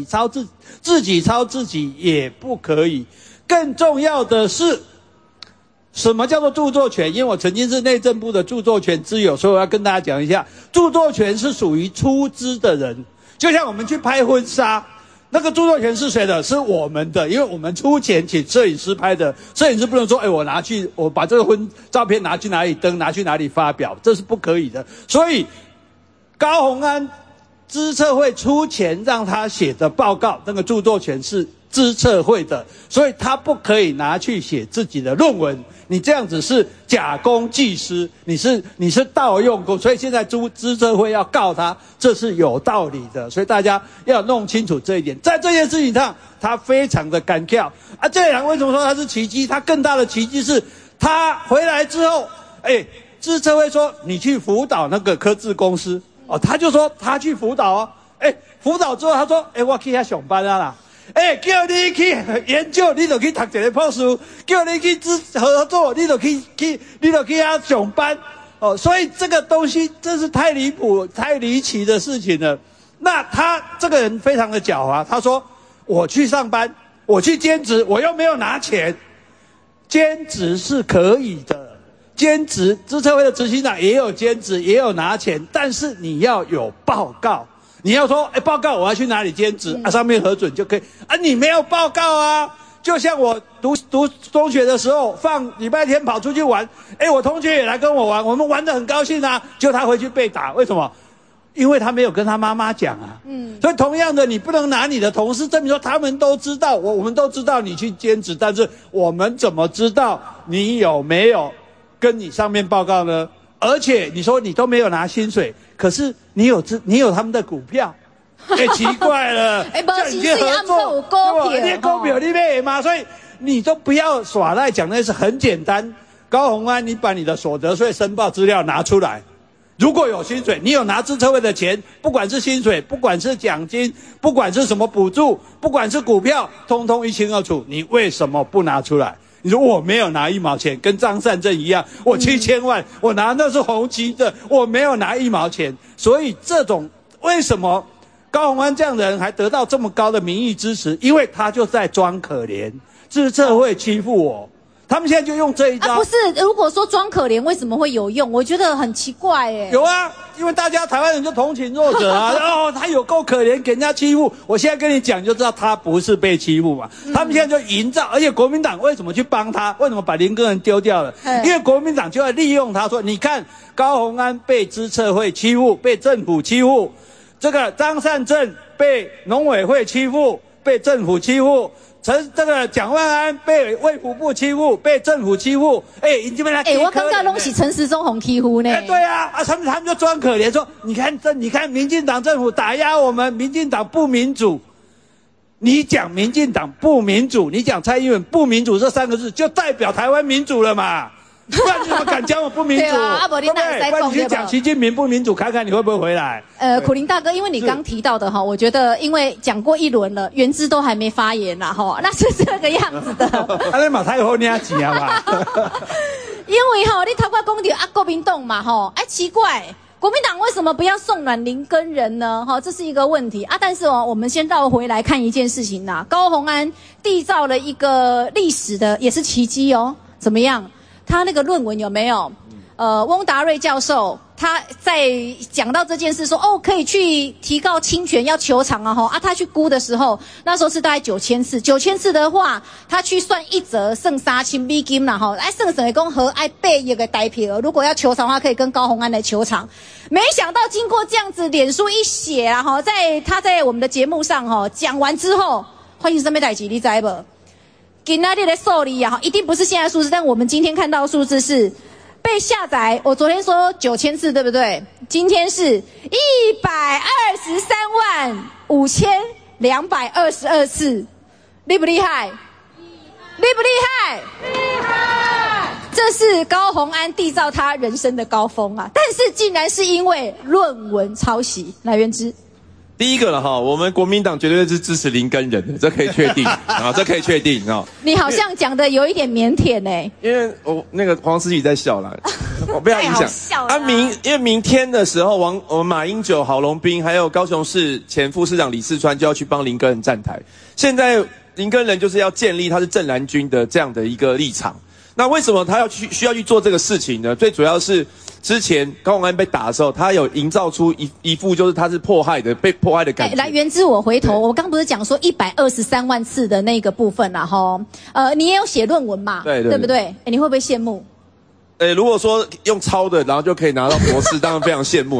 也不可以。更重要的是什么叫做著作权？因为我曾经是内政部的著作权之友，所以我要跟大家讲一下，著作权是属于出资的人。就像我们去拍婚纱，那个著作权是谁的？是我们的，因为我们出钱请摄影师拍的，摄影师不能说我把这个照片拿去哪里登，拿去哪里发表，这是不可以的。所以高虹安资策会出钱让他写的报告，那个著作权是资策会的，所以他不可以拿去写自己的论文。你这样子是假公济私，你是盗用公，所以现在资策会要告他，这是有道理的。所以大家要弄清楚这一点。在这件事情上，他非常的干跳啊！这人为什么说他是奇迹？他更大的奇迹是，他回来之后，资策会说你去辅导那个科技公司哦，他就说他去辅导哦，辅导之后他说，我去遐上班啊啦。叫你去研究，你就去读一个博士；叫你去合作，你就去遐上班。哦，所以这个东西真是太离谱、太离奇的事情了。那他这个人非常的狡猾，他说我去上班，我去兼职，我又没有拿钱。兼职是可以的，兼职资策会的执行长也有兼职，也有拿钱，但是你要有报告。你要说，报告我要去哪里兼职啊？上面核准就可以啊。你没有报告啊，就像我读中学的时候，放礼拜天跑出去玩，我同学也来跟我玩，我们玩得很高兴啊。结果他回去被打，为什么？因为他没有跟他妈妈讲啊。所以同样的，你不能拿你的同事证明说他们都知道，我们都知道你去兼职，但是我们怎么知道你有没有跟你上面报告呢？而且你说你都没有拿薪水，可是你有他们的股票，奇怪了， 没薪水按照有股票， 你股票你买嘛，所以你都不要耍赖，讲那是很简单。高虹安，你把你的所得税申报资料拿出来，如果有薪水，你有拿资策会的钱，不管是薪水，不管是奖金，不管是什么补助，不管是股票，通通一清二楚，你为什么不拿出来？你说我没有拿1毛钱，跟张善政一样，我7000万，我拿那是红旗的，我没有拿1毛钱。所以这种为什么高虹安这样的人还得到这么高的民意支持？因为他就在装可怜，资策会欺负我，他们现在就用这一招。 不是，如果说装可怜，为什么会有用？我觉得很奇怪有啊，因为大家台湾人就同情弱者啊。他有够可怜，给人家欺负。我现在跟你讲就知道他不是被欺负嘛。他们现在就营造，而且国民党为什么去帮他？为什么把林耕仁丢掉了？因为国民党就要利用他说，你看高虹安被资策会欺负，被政府欺负，这个张善政被农委会欺负，被政府欺负。这个蒋万安被卫福部欺负，被政府欺负，你们来我刚刚拢是陈时中红欺负呢。 对啊，他们就装可怜说，你看民进党政府打压我们，民进党不民主。你讲民进党不民主，你讲蔡英文不民主这3个字，就代表台湾民主了嘛？不然你怎么敢讲我不民主？对啊，不然你去讲习近平不民主，看看你会不会回来？ 苦苓大哥，因为你刚提到的哈，我觉得因为讲过一轮了，原之都还没发言啦哈，那是这个样子的。 你嘛太好领钱啊嘛。 因为哈，你头过讲到国民党嘛哈，奇怪，国民党为什么不要送暖林耕仁呢？哈，这是一个问题啊。但是我们先绕回来看一件事情呐，高虹安缔造了一个历史的，也是奇迹哦。怎么样？他那个论文有没有？翁达瑞教授他在讲到这件事说，可以去提告侵权要求偿啊他去估的时候，那时候是大概9000次，9000次的话，他去算一则剩3000美金啦剩什么讲和8亿个台币，如果要求偿的话，可以跟高虹安来求偿。没想到经过这样子，脸书一写他在我们的节目上讲完之后，欢迎什么代志你知不？今天的数字一定不是现在数字，但我们今天看到的数字是被下载。我昨天说9000次，对不对？今天是1235222次，厉不厉害？厉不厉害？厉害！这是高虹安缔造他人生的高峰啊！但是竟然是因为论文抄袭，来源之。 第一个了哈，我们国民党绝对是支持林耕仁的，这可以确定啊，这可以确定啊。 你好像讲的有一点腼腆呢， 因为我那个黄思琪在笑啦，我不要影响。因为明天的时候，我们马英九、郝龙斌还有高雄市前副市长李四川就要去帮林耕仁站台。现在林耕仁就是要建立他是正蓝军的这样的一个立场。那为什么他需要去做这个事情呢？最主要是之前高虹安被打的时候，他有营造出一副就是他是被迫害的感觉。 来，源之我回头，我刚不是讲说123万次的那个部分啦齁，你也有写论文嘛，对不对？你会不会羡慕？ 如果说用抄的，然后就可以拿到博士，当然非常羡慕啊。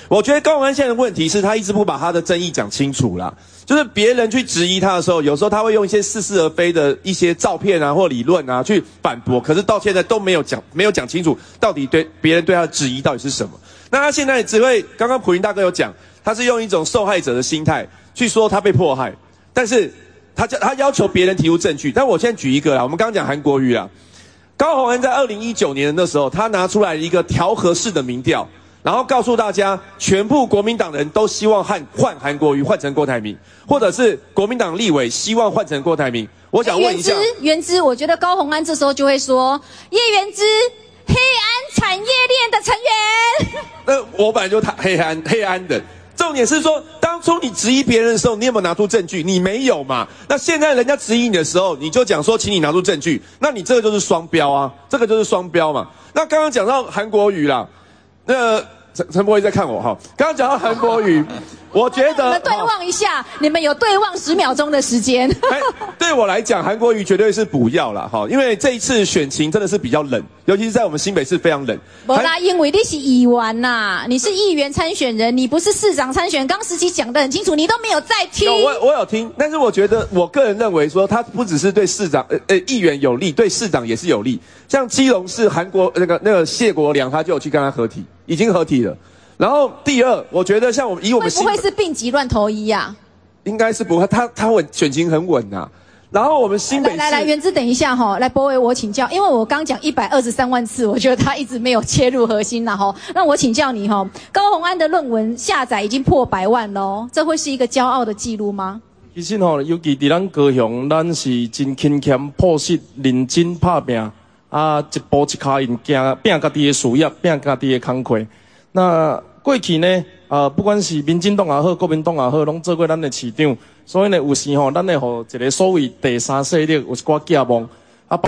我觉得高虹安现在的问题是他一直不把他的争议讲清楚啦，就是别人去质疑他的时候，有时候他会用一些似是而非的一些照片啊或理论啊去反驳，可是到现在都没有讲清楚到底对别人对他的质疑到底是什么。那他现在只会，刚刚普林大哥有讲，他是用一种受害者的心态去说他被迫害，但是他要求别人提出证据。但我现在举一个啦，我们刚刚讲韩国瑜啦，高虹安在2019年的那时候，他拿出来一个调和式的民调，然后告诉大家，全部国民党人都希望换韩国瑜换成郭台铭，或者是国民党立委希望换成郭台铭。我想问一下， 元之，我觉得高虹安这时候就会说，叶元之，黑暗产业链的成员。 那我本来就黑暗的。重点是说，当初你质疑别人的时候，你有没有拿出证据？你没有嘛？那现在人家质疑你的时候，你就讲说，请你拿出证据。那你这个就是双标啊，这个就是双标嘛。那刚刚讲到韩国瑜啦，那陈柏惟在看我哈。刚刚讲到韩国瑜，我觉得我们对望一下，你们有对望10秒钟的时间。 对我来讲，韩国瑜绝对是不要啦哈，因为这一次选情真的是比较冷，尤其是在我们新北市非常冷。 不啦，因为你是议员呐，你是议员参选人，你不是市长参选。刚时期讲得很清楚，你都没有在听。 我有听，但是我觉得，我个人认为说，他不只是对市长议员有利，对市长也是有利。像基隆市韩国那个谢国良，他就有去跟他合体，已经合体了。然后第二，我觉得像我们以我们会不会是病急乱投医啊？ 应该是不会，他选情很稳啊。然后我们新北市来，元之等一下哈，来柏惟我请教，因为我刚讲123万次，我觉得他一直没有切入核心啦哈。那我请教你哈，高虹安的论文下载已经破100万喽，这会是一个骄傲的记录吗？ 其实吼，尤其伫咱高雄，咱是真勤俭朴实、认真拍拼，啊，一步一脚印行，拼家己的事业，拼家己的工课。那过去呢，不管是民进党也好，国民党也好，拢做过咱的市长，所以呢，有时吼，咱会互一个所谓第三势力有一寡寄望啊。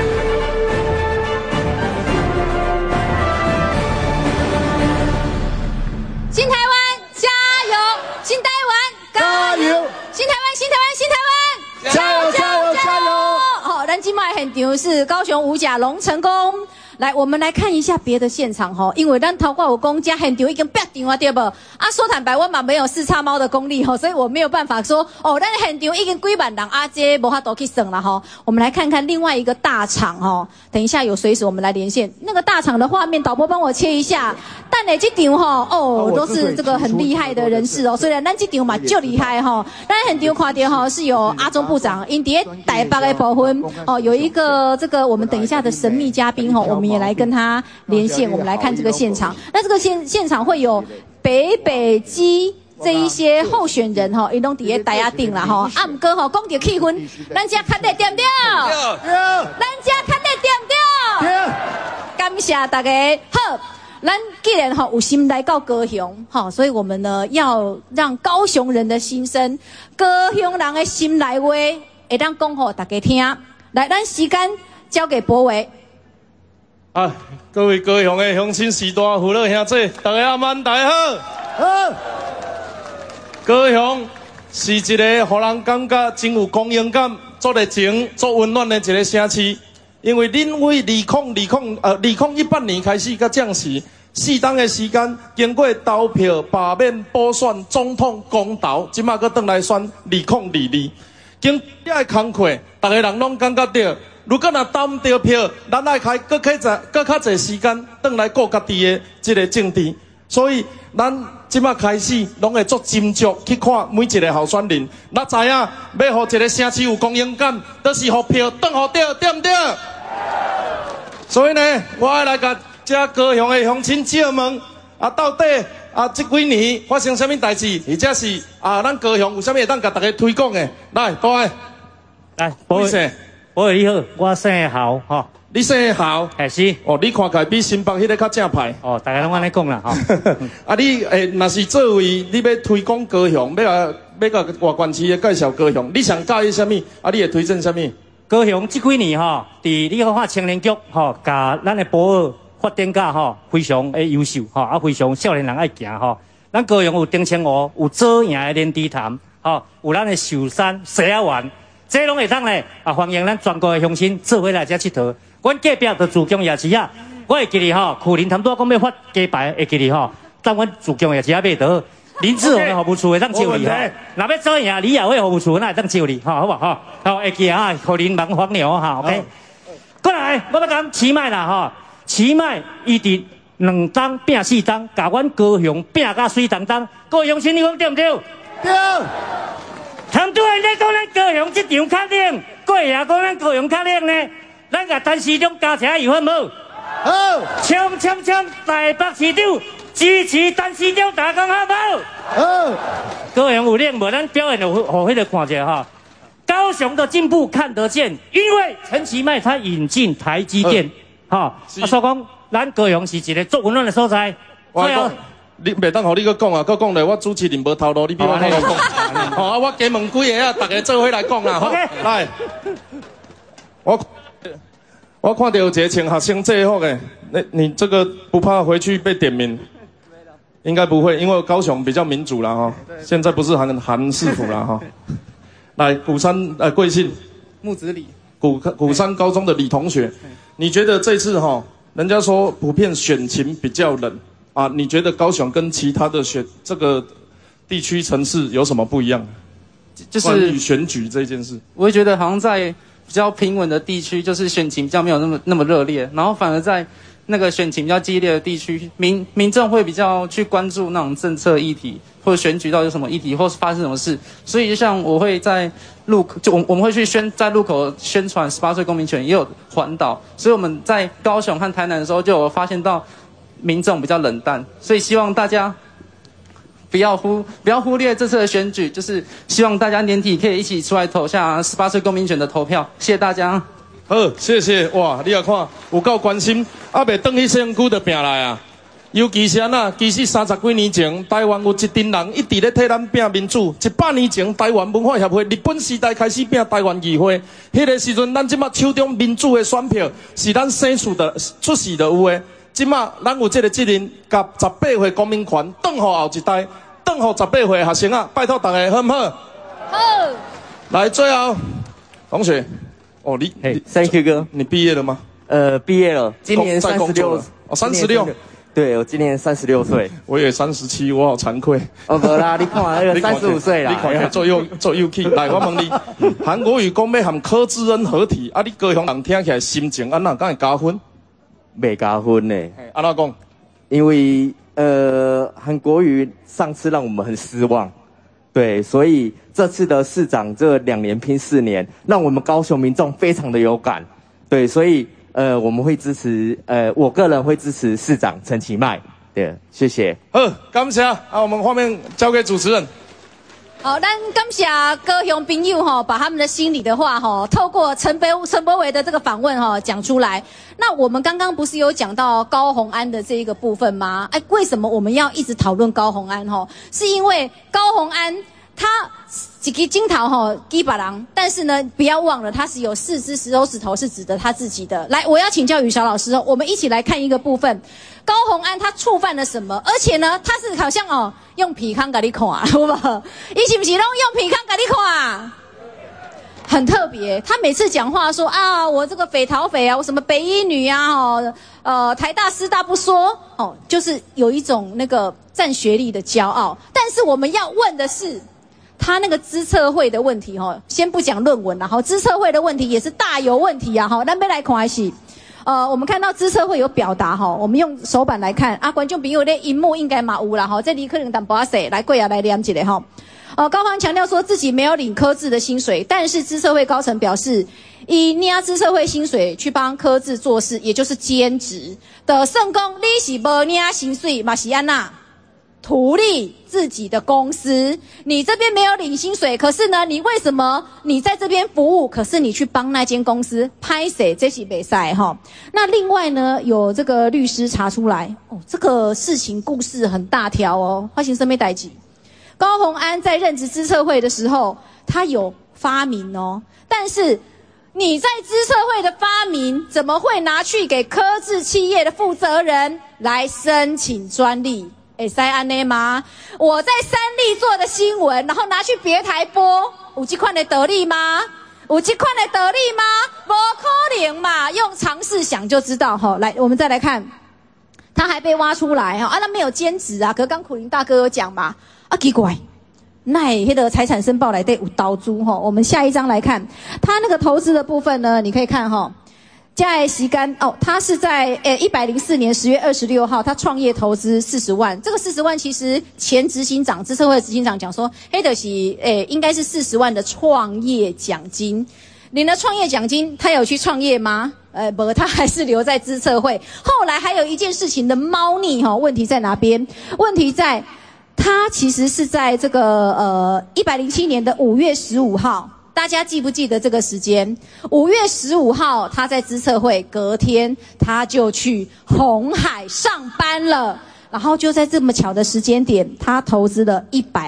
新台湾加油！新台湾加油！新台湾，新台湾，新台湾， 加油，加油，加油！ 好，咱今麦现场是高雄五甲龙成功。来，我们来看一下别的现场哈，因为咱头挂有公家现场已经别场啊，对不？啊，说坦白，我嘛没有四叉猫的功力哈，所以我没有办法说哦，咱现场已经几万人啊，这无法度去算了哈。我们来看看另外一个大场哈，等一下有随时我们来连线那个大场的画面，导播帮我切一下。但呢，这场哈哦，都是这个很厉害的人士哦。虽然咱这场嘛就厉害哈，咱现场看到哈是有阿中部长，因伫台北的部分哦，有一个这个我们等一下的神秘嘉宾哈，我们也来跟他连线，我们来看这个现场。那这个现场会有北基这一些候选人哈，伊拢伫咧台下顶啦哈。啊，毋过吼讲到气氛，咱遮较得对不对？咱遮较得对不对？感谢大家。好，咱既然吼有心来到高雄，哈，所以我们呢要让高雄人的心声、高雄人的心内话，会当讲互大家听。来，咱时间交给柏惟。 啊，各位高雄的乡亲士大父老兄弟，大家晚安，大家好。好。高雄是一个互人感觉真有公益感、足热情、足温暖的一个城市。因为恁为2018年开始甲降息，4档的时间，经过投票、罢免、补选、总统、公投，即马佫转来选2022。经这个工课，大家人拢感觉到。如果若投唔到票，咱爱开更较侪时间，转来顾家己的这个政治。所以，咱即马开始拢会做斟酌去看每一个候选人。咱知影要互一个城市有公益感，就是互票转互对，对唔对？所以呢，我要来甲这高雄的乡亲借问啊，到底啊这几年发生什么代志，或者是啊咱高雄有啥物会当甲大家推广的？来，各位， 来，柏惟你好，我姓侯吼。 你姓侯？ 是。 哦，你看起来比新北迄个较正派。 哦，大家拢安尼讲啦吼。 啊，你若是作为你要推广高雄，要甲外县市介绍高雄，你上介意什么？啊，你会推荐什么？ 高雄这几年吼，伫你看青年局吼，甲咱的博尔发展甲吼非常的优秀吼，啊非常少年人爱行吼。咱高雄有丁清湖，有左营的莲池潭，吼有咱的寿山西雅湾。这拢会当咧啊！欢迎咱全国的乡亲做伙来遮佚佗。阮隔壁就自强夜市啊，我会记哩吼，去年差不多讲要发鸡排，会记哩吼。 咱阮自强也是要买得。林志宏的服务处会当招你哈，若要做赢，你也会服务处那会当招你，好不好？好，会记啊，互您忙黄牛哈 ，OK。过来，我要讲齐麦啦哈，齐麦伊伫2张拼4张，甲阮高雄拼甲水当当，高雄心你讲对不对？ 对。 谈对咧讲咱高雄这场较冷，过也讲咱高雄较冷呢，咱甲陈市长加起来有法无？ 好， 冲！台北市长支持陈市长，大家讲好无？ 好。 高雄有冷无？咱表演就互迄个看者哈。高雄的进步看得见，因为陈其迈他引进台积电，哈，所以讲咱高雄是一个做温暖的所在。最后， 你袂当互你搁讲啊，搁讲咧，我主持人无头路，你比我好讲。好啊，我加问几个啊，大家做伙来讲啦。 OK， 来，我看到有一个穿学生制服的，你这个不怕回去被点名？应该不会，因为高雄比较民主啦哈。现在不是韩市府啦哈。来，鼓山贵姓？ 木子李。 鼓山高中的李同学，你觉得这次哈，人家说普遍选情比较冷啊，你觉得高雄跟其他的这个地区城市有什么不一样？ 就是关于选举这件事， 我会觉得好像在比较平稳的地区，就是选情比较没有那么热烈，然后反而在那个选情比较激烈的地区，民众会比较去关注那种政策议题，或者选举到底有什么议题，或是发生什么事。所以就像我会在我们会去在路口宣传18岁公民权，也有环岛。所以我们在高雄和台南的时候，就有发现到民众比较冷淡，所以希望大家不要忽略这次的选举，就是希望大家年底可以一起出来投下18岁公民权的投票。谢谢大家。 好，谢谢哇！你也看有够关心，袂转去身躯就拼来啊！尤其是安那，其实30几年前，台湾有一群人一直咧替咱拼民主。100年前，台湾文化协会日本时代开始拼台湾议会，迄个时阵，咱即马手中民主的选票是咱生出世的有诶。即马咱有这个责任，甲18岁公民权转互后一代，转互18岁学生啊！拜托大家好唔好？ 好。 来，最后同学。哦，你 Thank you 哥， 你毕业了吗？ 毕业了，今年36， 哦，36， 对我今年36岁， 我也37，我好惭愧。 哦，没啦，你看那个35岁啦， 你看做幼气，来，我问你，韩国瑜讲要和柯志恩合体，啊，你高雄人听起来心情安那，敢会加分？ 没加分呢， 安怎讲？ 因为韩国瑜上次让我们很失望。对，所以这次的市长这2年拼4年，让我们高雄民众非常的有感。对，所以我们会支持我个人会支持市长陈其迈。对，谢谢。 好，感谢啊，我们画面交给主持人。 好，咱感谢高雄朋友哈，把他们的心里的话哈，透过陈柏惟的这个访问哈讲出来。那我们刚刚不是有讲到高虹安的这一个部分吗？哎，为什么我们要一直讨论高虹安哈？是因为高虹安他几个金桃哈几把郎，但是呢，不要忘了他是有4只石头是指的他自己的。来，我要请教宇韶老师哦，我们一起来看一个部分。高虹安他触犯了什么？而且呢，他是好像用皮康给你看，好不好？他是不是用皮康给你看？很特别，他每次讲话说啊，我这个匪逃匪啊，我什么北一女啊，台大师大不说，就是有一种那个占学历的骄傲。但是我们要问的是，他那个资策会的问题先不讲论文啦，资策会的问题也是大有问题啊，咱要来看的是。我们看到资策会有表达我们用手板来看啊，观众朋友的荧幕应该嘛有啦这里可能淡薄仔来跪来念一下高虹强调说自己没有领柯志的薪水，但是资策会高层表示，以领资策会薪水去帮柯志做事，也就是兼职的算讲你是没领薪水嘛是安那图利自己的公司，你这边没有领薪水，可是呢，你为什么你在这边服务，可是你去帮那间公司拍谁？这是没赛哈。那另外呢，有这个律师查出来这个事情故事很大条发生什么代志？高虹安在任职资策会的时候，他有发明但是你在资策会的发明怎么会拿去给柯志企业的负责人来申请专利？会使安内吗？我在三立做的新闻，然后拿去别台播，有这款的得力吗？有这款的得力吗？不可能嘛！用常识想就知道来，我们再来看他还被挖出来哈，他没有兼职啊。可刚苦苓大哥有讲嘛，奇怪，那那个财产申报来得有刀珠哈。我们下一张来看，他那个投资的部分呢，你可以看哈。在席干哦，他是在104年10月26号，他创业投资40万。这个40万其实前执行长、资策会的执行长讲说，黑的是应该是40万的创业奖金。领了创业奖金，他有去创业吗？不，他还是留在资策会。后来还有一件事情的猫腻哈，问题在哪边？问题在他其实是在这个107年的5月15号。大家记不记得这个时间？5月15号，他在资策会，隔天他就去鸿海上班了。然后就在这么巧的时间点，他投资了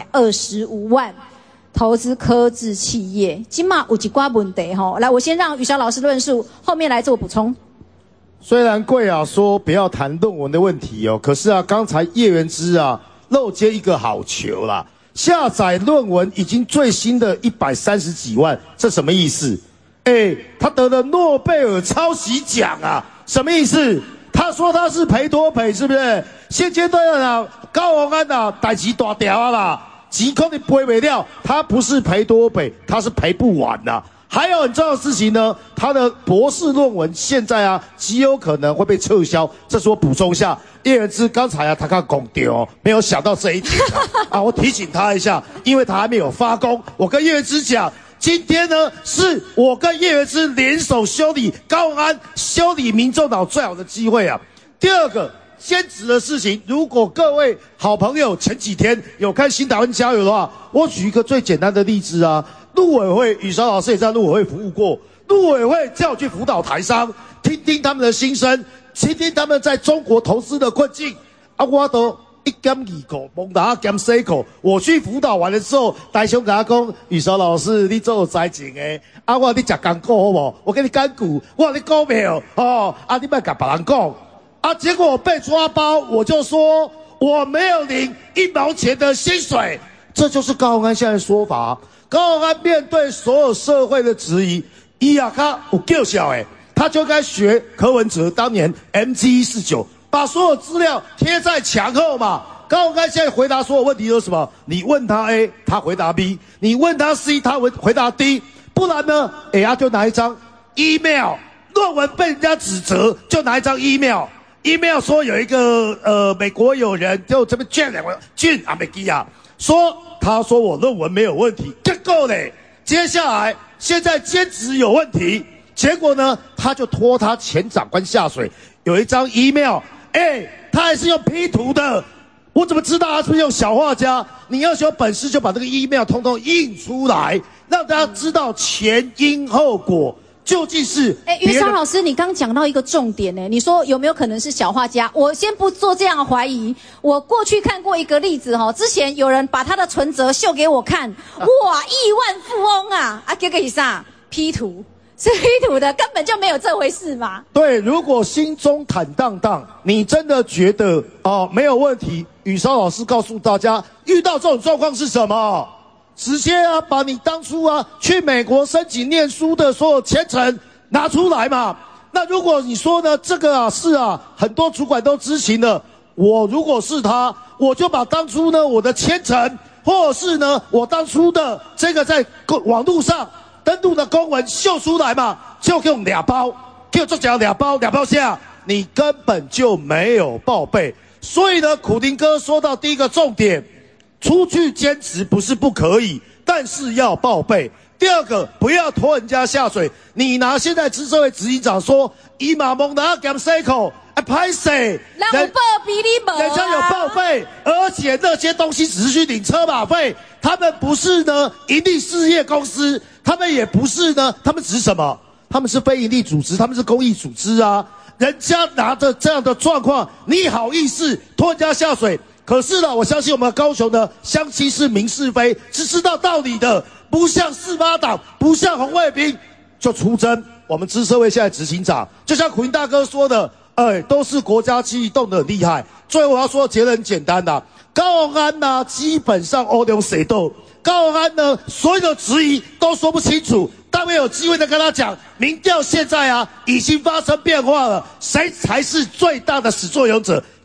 125万，投资科技企业。今嘛有一寡问题吼，来，我先让宇韶老师论述，后面来做补充。 虽然贵啊说不要谈论文的问题哦，可是啊，刚才叶元之啊漏接一个好球啦。下载论文已经最新的130几万，这什么意思？他得了诺贝尔抄袭奖啊，什么意思？他说他是赔多赔，是不是？现阶段啊，高虹安啊，代志大条啊啦，钱可能赔不了，他不是赔多赔，他是赔不完呐。还有很重要的事情呢，他的博士论文现在啊极有可能会被撤销，这是我补充一下。叶元之刚才啊他刚讲丢，没有想到这一点啊，我提醒他一下，因为他还没有发功。我跟叶元之讲，今天呢是我跟叶元之联手修理高虹安、修理民众党最好的机会啊。第二个兼职的事情，如果各位好朋友前几天有看新台湾加油的话，我举一个最简单的例子啊。陆委会，宇韶老师也在陆委会服务过。陆委会叫我去辅导台商，听听他们的心声，听听他们在中国投资的困境。我都一减二口，蒙达减四口。我去辅导完的时候，台兄跟他讲，宇韶老师，你做有才情诶。我你吃干股好不？我给你干股，我你股票哦。你别跟别人讲。结果我被抓包，我就说我没有领1毛钱的薪水。这就是高虹安现在的说法。高虹安面对所有社会的质疑，他有救小他就该学柯文哲当年 MG149， 把所有资料贴在墙后嘛。高虹安现在回答所有问题有什么？你问他 A， 他回答 B； 你问他 C， 他回答 D。不然呢？他就拿一张 email， 论文被人家指责，就拿一张 email 说有一个美国友人就这边俊阿美基亚说。他说我论文没有问题，结果嘞，接下来现在兼职有问题，结果呢，他就拖他前长官下水，有一张 email， 他还是用 P 图的，我怎么知道他是不是用小画家？你要是有本事就把这个 email 通通印出来，让大家知道前因后果。究竟是宇韶老师，你刚讲到一个重点你说有没有可能是小画家？我先不做这样的怀疑。我过去看过一个例子之前有人把他的存折秀给我看，哇，亿万富翁啊！这个是啥？P 图，是 P 图的，根本就没有这回事嘛。 对，如果心中坦荡荡，你真的觉得没有问题，宇韶老师告诉大家，遇到这种状况是什么？直接把你当初去美国申请念书的所有前程拿出来嘛。那如果你说呢，这个是很多主管都知情的，我如果是他，我就把当初呢我的前程，或者是呢我当初的这个在网络上登录的公文秀出来嘛，就给我们2包，给我做讲2包下，你根本就没有报备。所以呢，苦苓哥说到第一个重点。出去兼职不是不可以，但是要报备。第二个，不要拖人家下水。你拿现在资社会执行长说，伊嘛蒙达减4口，拍谁？ 人报比你没， 人家有报备，而且那些东西只是去领车马费，他们不是呢营利事业公司，他们也不是呢，他们只是什么？他们是非营利组织，他们是公益组织啊。人家拿着这样的状况，你好意思拖人家下水？可是呢，我相信我们高雄的乡亲是明是非，是知道道理的，不像4·8党，不像红卫兵就出征。我们资社会现在执行长，就像苦苓大哥说的，都是国家机动得很厉害。最后我要说的结论很简单的，高虹安基本上欧流谁斗，高虹安呢所有的质疑都说不清楚。待会有机会再跟他讲，民调现在已经发生变化了，谁才是最大的始作俑者？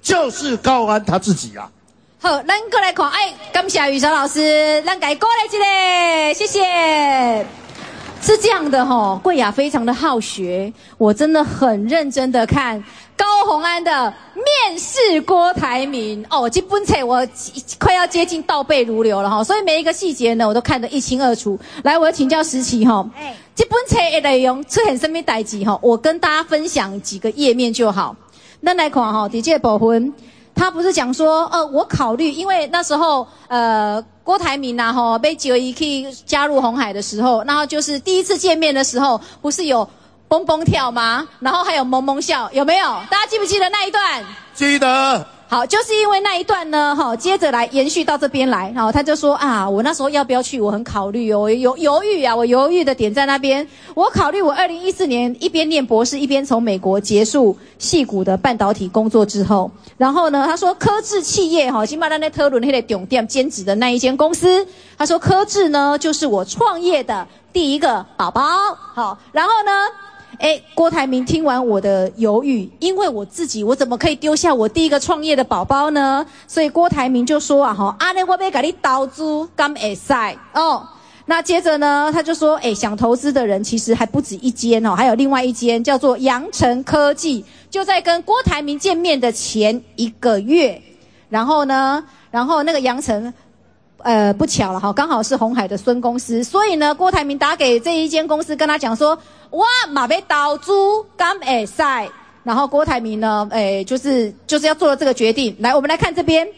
就是高虹安他自己啊。 好，咱过来看，感谢宇韶老师，咱给过来一个，谢谢。是这样的齁，贵雅非常的好学，我真的很认真的看高虹安的面试郭台铭哦，这本册我快要接近倒背如流了齁，所以每一个细节呢我都看得一清二楚。来，我要请教时期齁，这本册的内容出现什么代志齁？我跟大家分享几个页面就好。咱来看齁，第这个部分。他不是讲说，我考虑，因为那时候，郭台铭啊，被九一去加入鸿海的时候，然后就是第一次见面的时候，不是有蹦蹦跳吗？然后还有萌萌笑，有没有？大家记不记得那一段？ 记得。 好，就是因为那一段呢，接着来延续到这边来，他就说啊，我那时候要不要去，我很考虑哦，我犹豫啊，我犹豫的点在那边，我考虑我2014年一边念博士，一边从美国结束矽谷的半导体工作之后，然后呢，他说科智企业今嘛咱在讨论那个重点兼职的那一间公司，他说科智呢就是我创业的第一个宝宝，好，然后呢。郭台铭听完我的犹豫，因为我怎么可以丢下我第一个创业的宝宝呢？所以郭台铭就说啊，那我要给你投资，敢会使哦。那接着呢，他就说，想投资的人其实还不止一间哦，还有另外一间叫做阳城科技，就在跟郭台铭见面的前1个月，然后那个阳城。不巧了哈，刚好是鸿海的孙公司，所以呢，郭台铭打给这一间公司，跟他讲说，我嘛要投资，敢会使。然后郭台铭呢，就是要做了这个决定。来，我们来看这边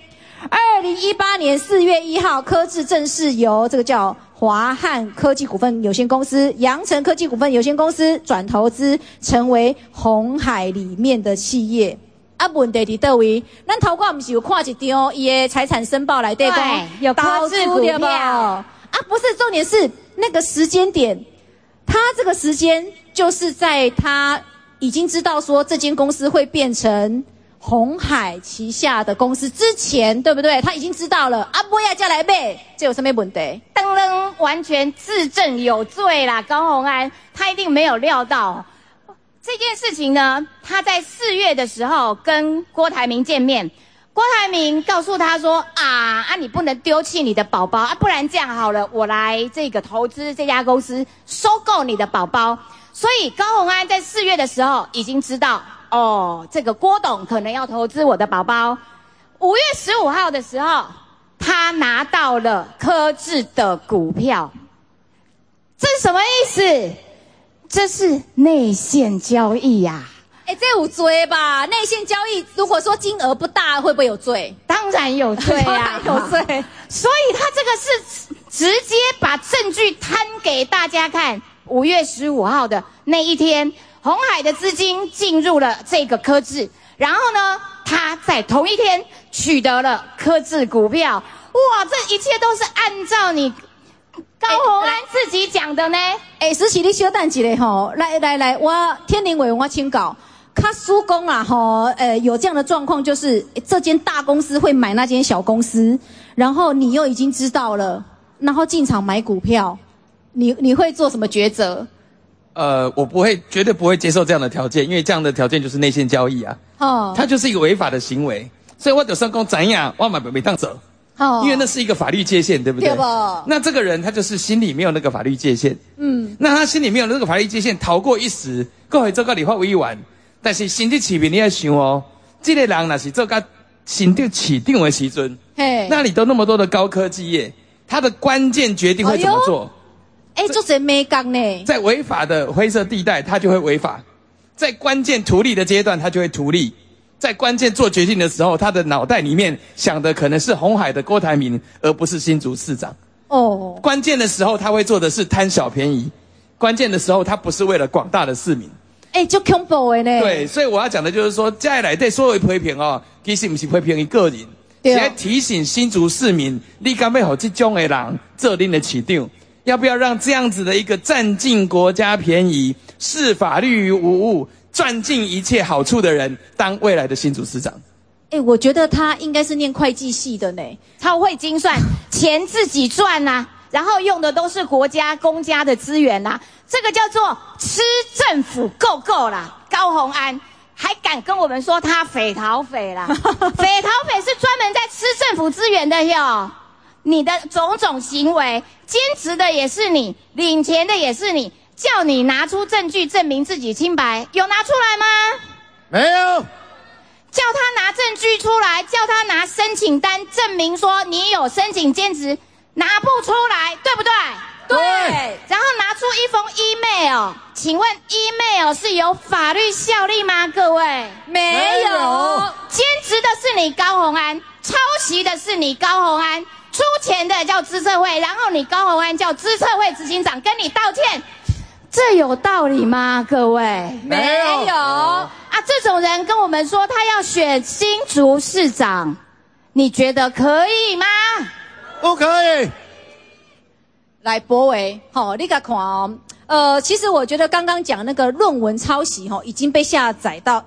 ，2018年4月1号，科智正式由这个叫华汉科技股份有限公司、阳城科技股份有限公司转投资，成为鸿海里面的企业。问题伫倒位？咱头挂不是有看一张伊的财产申报来对讲， 有科智股票不是重点是那个时间点，他这个时间就是在他已经知道说这间公司会变成鸿海旗下的公司之前，对不对？他已经知道了，不要再来买，这有什么问题？ 当然完全自证有罪啦，高虹安他一定没有料到。这件事情呢，他在4月的时候跟郭台铭见面，郭台铭告诉他说你不能丢弃你的宝宝不然这样好了，我来这个投资这家公司，收购你的宝宝。所以高虹安在4月的时候已经知道，这个郭董可能要投资我的宝宝。5月15号的时候，他拿到了科智的股票，这是什么意思？这是内线交易呀！ 这有罪吧？内线交易，如果说金额不大，会不会有罪？ 当然有罪啊， 有罪。 所以他这个是直接把证据摊给大家看。5月15号的那一天，鸿海的资金进入了这个科智，然后呢，他在同一天取得了科智股票。哇，这一切都是按照你高虹安自己讲的呢。 时期你稍等一下吼，来，我天麟委员我请教，他叔公啦吼，有这样的状况，就是这间大公司会买那间小公司，然后你又已经知道了，然后进场买股票，你会做什么抉择？ 我绝对不会接受这样的条件，因为这样的条件就是内线交易啊，它就是一个违法的行为，所以我就算讲怎样，我嘛没当走。因为那是一个法律界限，对不对？ 对吧？ 那这个人他就是心里没有那个法律界限，那他心里没有那个法律界限，逃过一时，过会做到立法委员，但是新的市民你要想哦，这个人若是做到新的市长的时阵，那里都那么多的高科技业，他的关键决定会怎么做？ 做谁没讲呢？ 在违法的灰色地带，他就会违法；在关键图利的阶段，他就会图利。在关键做决定的时候，他的脑袋里面想的可能是鸿海的郭台铭，而不是新竹市长。关键的时候他会做的是贪小便宜，关键的时候他不是为了广大的市民。 就恐怖的呢。 对，所以我要讲的就是说，接下来对所有批评其实不是批评一个人，是在提醒新竹市民，你敢要让这种的人做恁的市长，要不要让这样子的一个占尽国家便宜、视法律于无物、赚尽一切好处的人当未来的新竹市长？ 我觉得他应该是念会计系的呢， 超会精算，钱自己赚然后用的都是国家公家的资源这个叫做吃政府够啦。高虹安还敢跟我们说他匪逃匪啦？匪逃匪是专门在吃政府资源的哟。你的种种行为，兼职的也是你，领钱的也是你，叫你拿出证据证明自己清白，有拿出来吗？ 没有。 叫他拿证据出来，叫他拿申请单证明说你有申请兼职，拿不出来，对不对？ 对。 然后拿出一封 email， 请问 email 是有法律效力吗？各位， 没有。 兼职的是你高虹安，抄袭的是你高虹安，出钱的叫资策会，然后你高虹安叫资策会执行长跟你道歉，这有道理吗？各位， 没有啊。 这种人跟我们说他要选新竹市长，你觉得可以吗？ 不可以。 来，博维，你给看哦。其实我觉得刚刚讲那个论文抄袭已经被下载到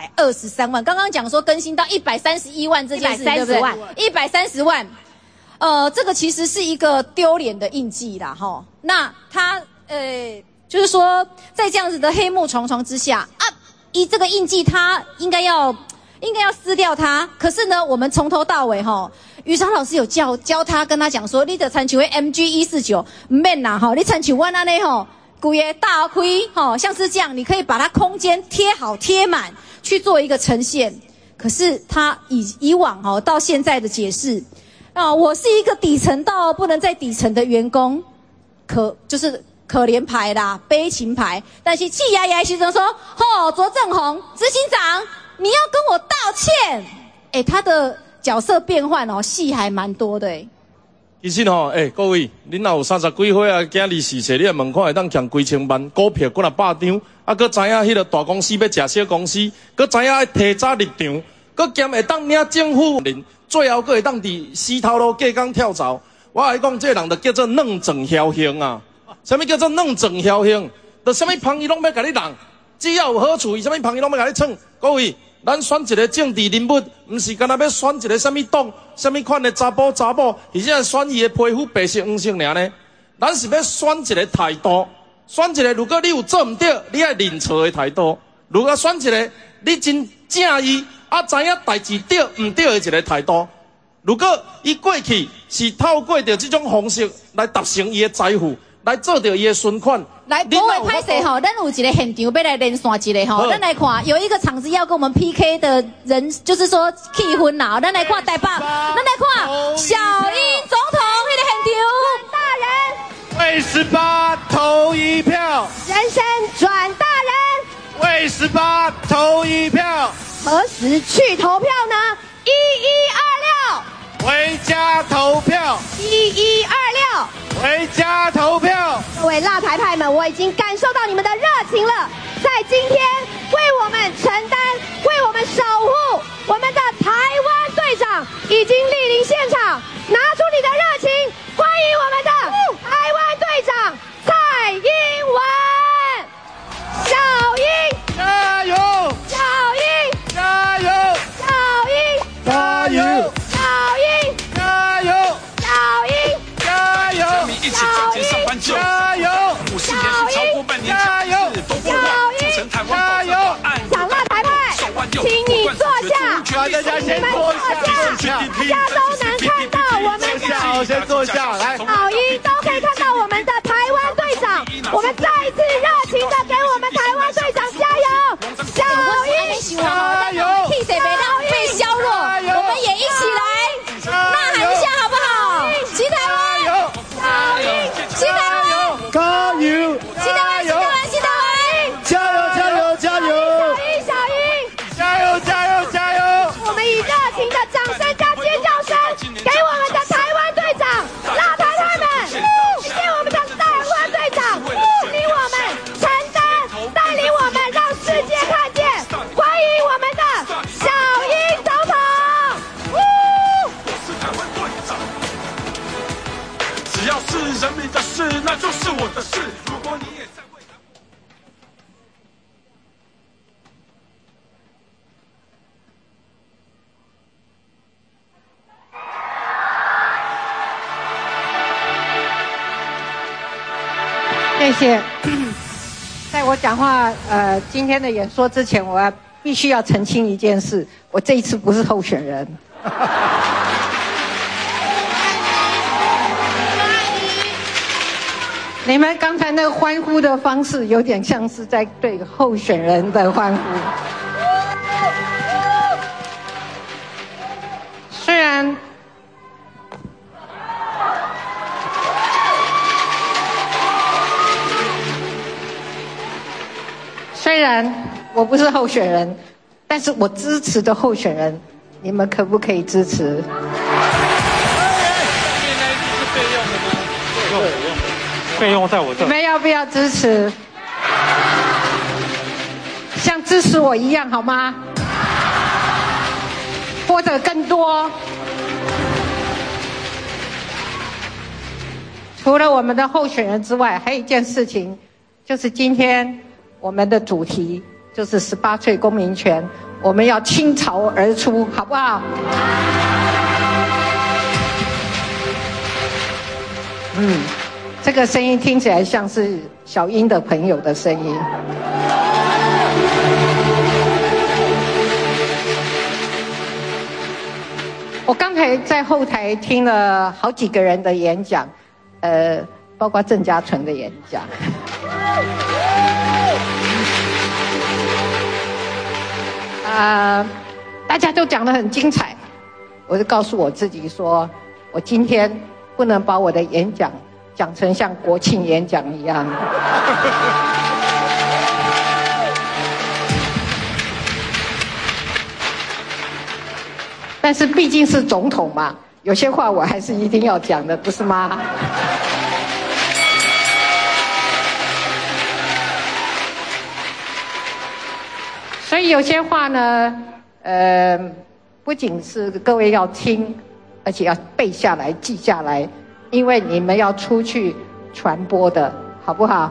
123万，刚刚讲说更新到131万这件事，对不对？130万。这个其实是一个丢脸的印记啦，那他就是说在这样子的黑幕重重之下啊。依这个印记，他应该要撕掉它。可是呢，我们从头到尾于超老师有教他，跟他讲说，你的参像 MG149 唔免啦你参像我那呢规个大开像是这样，你可以把它空间贴好贴满去做一个呈现。可是他以往到现在的解释我是一个底层到不能再底层的员工，就是可怜牌啦，悲情牌，但是气压压时阵说，卓正宏执行长，你要跟我道歉。他的角色变换戏还蛮多的其实各位，恁若有30几岁啊，囝24岁，你来问看会当欠几千万股票，搁若百张，搁知影迄个大公司要食小公司，搁知影要提早入场，搁兼会当领政府人，最后搁会当伫死头路隔工跳槽。我来讲，这人就叫做软状侥幸啊。什么叫做软状侥幸？就什么朋友拢要甲你弄，只要有好处，什么朋友拢要甲你蹭。各位，咱选一个政治人物，唔是干那要选一个什么党、什么款的查甫，而且选伊的皮肤白色、黄色尔呢？咱是要选一个态度，选一个如果你有做唔对，你爱认错的态度；如果选一个你真正义，知影代志对唔对的一个态度。如果伊过去是透过着这种方式来达成伊的财富。来做到伊的存款。 来，不会拍谁咱有一个现场要来连线一个咱来看，有一个场子要跟我们 PK 的人，就是说气氛啦，咱来看台北，咱来看小英总统那个现场。 大人为18投一票， 人生转大人为18投一票， 何时去投票呢？1126 回家投票 ，1126。 回家投票！ 各位辣台派们，我已经感受到你们的热情了。在今天为我们承担、为我们守护我们的台湾队长已经莅临现场，拿出你的热情，欢迎我们的台湾队长蔡英文。小英加油！ 小英加油！ 小英加油！ 小英加油！ 小英。 加油！ 一起赚钱上班就加油 ！50连续超过半年加油！ 促成台湾加油！ 长辣台派，请你坐下， 大家先坐下， 大家都能看到我们的， 先坐下，来， 老鹰都可以看到我们的台湾队长，我们再一次热情的给我们台湾队长加油！小鹰加油！气势被削弱，我们也一起来呐喊一下好不好？齐台湾！小鹰，齐台湾！ 加油！ 齐台湾！齐台湾！齐台湾！ 加油！加油！加油！ 小鹰！ 加油！加油！加油！ 我们以热情的掌声加尖叫声，给我们的台湾队长辣台派们，谢谢我们的台湾队长，领我们承担，带领我们让世界看见，欢迎我们的小英总统。 只要是人民的事，那就是我的事。如果你也在为谢谢。在我讲话今天的演说之前，我要必须要澄清一件事，我这一次不是候选人。你们刚才那个欢呼的方式，有点像是在对候选人的欢呼。虽然我不是候选人，但是我支持的候选人，你们可不可以支持？ 费用在我这。 你们要不要支持？像支持我一样好吗？或者更多？除了我们的候选人之外，还有一件事情，就是今天我们的主题就是18岁公民权，我们要倾巢而出，好不好？这个声音听起来像是小英的朋友的声音。我刚才在后台听了好几个人的演讲，包括郑家纯的演讲。大家都讲得很精彩，我就告诉我自己说，我今天不能把我的演讲讲成像国庆演讲一样。但是毕竟是总统嘛，有些话我还是一定要讲的，不是吗？所以有些话呢，不仅是各位要听，而且要背下来、记下来，因为你们要出去传播的，好不好？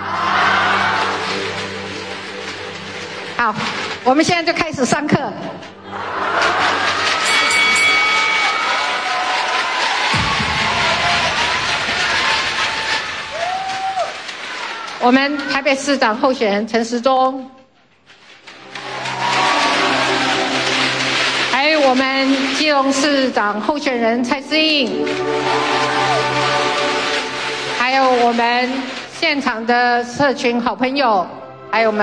好，我们现在就开始上课。我们台北市长候选人陈时中，还有我们基隆市长候选人蔡适应，还有我们现场的社群好朋友，还有我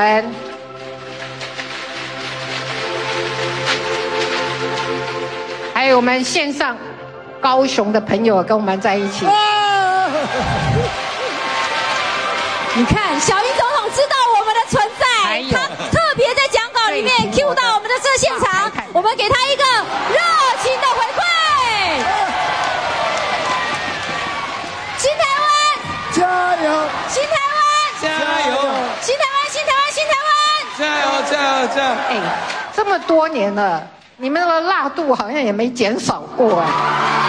们线上高雄的朋友跟我们在一起。 你看，小英总统知道我们的存在，他特别在讲稿里面 cue 到我们的这现场，我们给他一个热情的回馈。新台湾， 加油！ 新台湾， 加油！ 新台湾，新台湾，新台湾， 加油！加油！加油！ 这么多年了，你们的辣度好像也没减少过哎。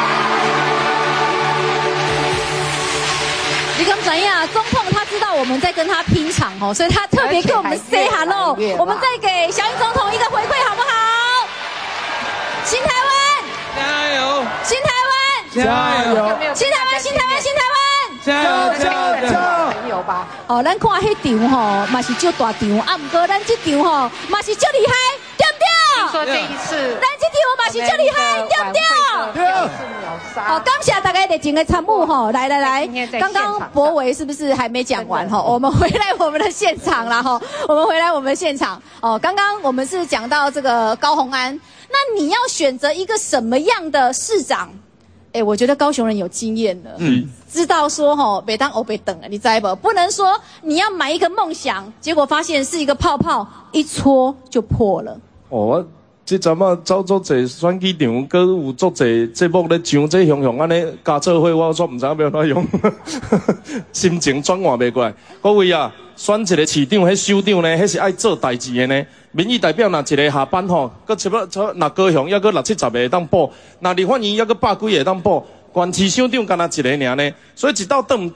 你敢怎样？总统他知道我们在跟他拼场哦，所以他特别跟我们 say hello。我们再给小英总统一个回馈，好不好？新台湾， 加油！ 新台湾， 加油！ 新台湾，新台湾，新台湾， 加油！加油！加油！ 朋友吧。 哦，咱看迄场吼，嘛是就大场，啊，不过咱这场吼，嘛是就厉害，对不对？ 听说这一次， 咱这场嘛是就厉害，对不对？ 对。 好，感谢大家热情的参与吼，来，刚刚博维是不是还没讲完吼？我们回来我们的现场啦吼，我们回来我们现场哦。刚刚我们是讲到这个高虹安，那你要选择一个什么样的市长？我觉得高雄人有经验了，知道说吼，别当欧北等了，你知不？不能说你要买一个梦想，结果发现是一个泡泡，一戳就破了。 我这阵啊走足侪选举场，搁有足侪节目咧上，这雄安尼加做伙，我煞唔知影要怎用，心情转换袂过来。各位啊，选一个市长，迄首长呢，迄是爱做代志的呢。民意代表若一个下班吼，搁若高雄，抑搁60-70个会当报，若立法院抑搁100几个会当报，县市首长干那一个尔呢。所以一道倒唔对，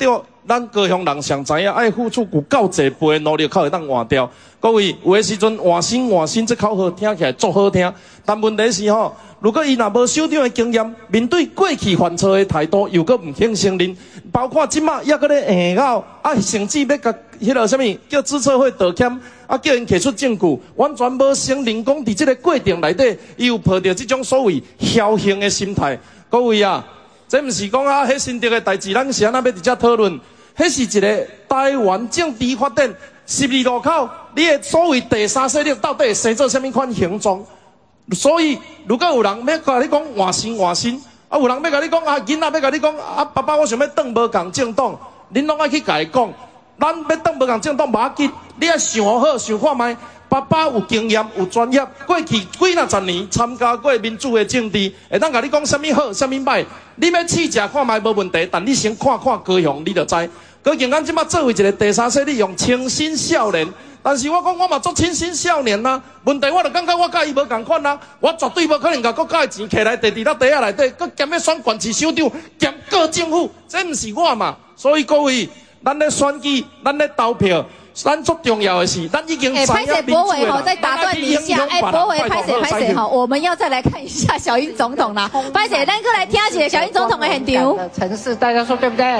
咱高雄人上知影，爱付出有够济倍的努力，才会当换掉。各位，有的时阵换新这口号听起来足好听，但问题是吼，如果伊若无首长的经验，面对过去犯错的态度又搁唔肯承认，包括即马也搁咧硬拗，甚至要甲迄个什么叫资策会道歉，叫因提出证据，完全无承认讲伫这个过程内底，伊有抱着这种所谓侥幸的心态。各位啊，这毋是讲迄新竹的代志，咱是安那要直接讨论。迄是一个台湾政治发展12路口，你的所谓第三势力到底会生做什么款形状？所以，如果有人要甲你讲换新，有人要甲你讲囡仔要甲你讲爸爸我想要转无共政党，恁拢爱去甲伊讲，咱要转无共政党无要紧，你要想好想看卖。爸爸有经验有专业，过去几若10年参加过民主的政治，会当甲你讲什么好什么歹，你要试食看卖无问题，但你先看看高雄，你就知。高雄咱即马作为一个第三势力，用清新少年，但是我讲我嘛做清新少年呐、问题我就感觉我甲伊无共款啦，我绝对无可能甲国家的钱摕来地底下内底，佮兼要选县市首长，兼各政府，这毋是我嘛。所以各位，咱咧选举，咱咧投票。咱最重要的是，咱已经拍摄博伟吼，再打断你一下，博伟拍摄吼，我们要再来看一下小英总统啦。拍摄，咱过来听一下小英总统的现场。 城市，大家说对不对？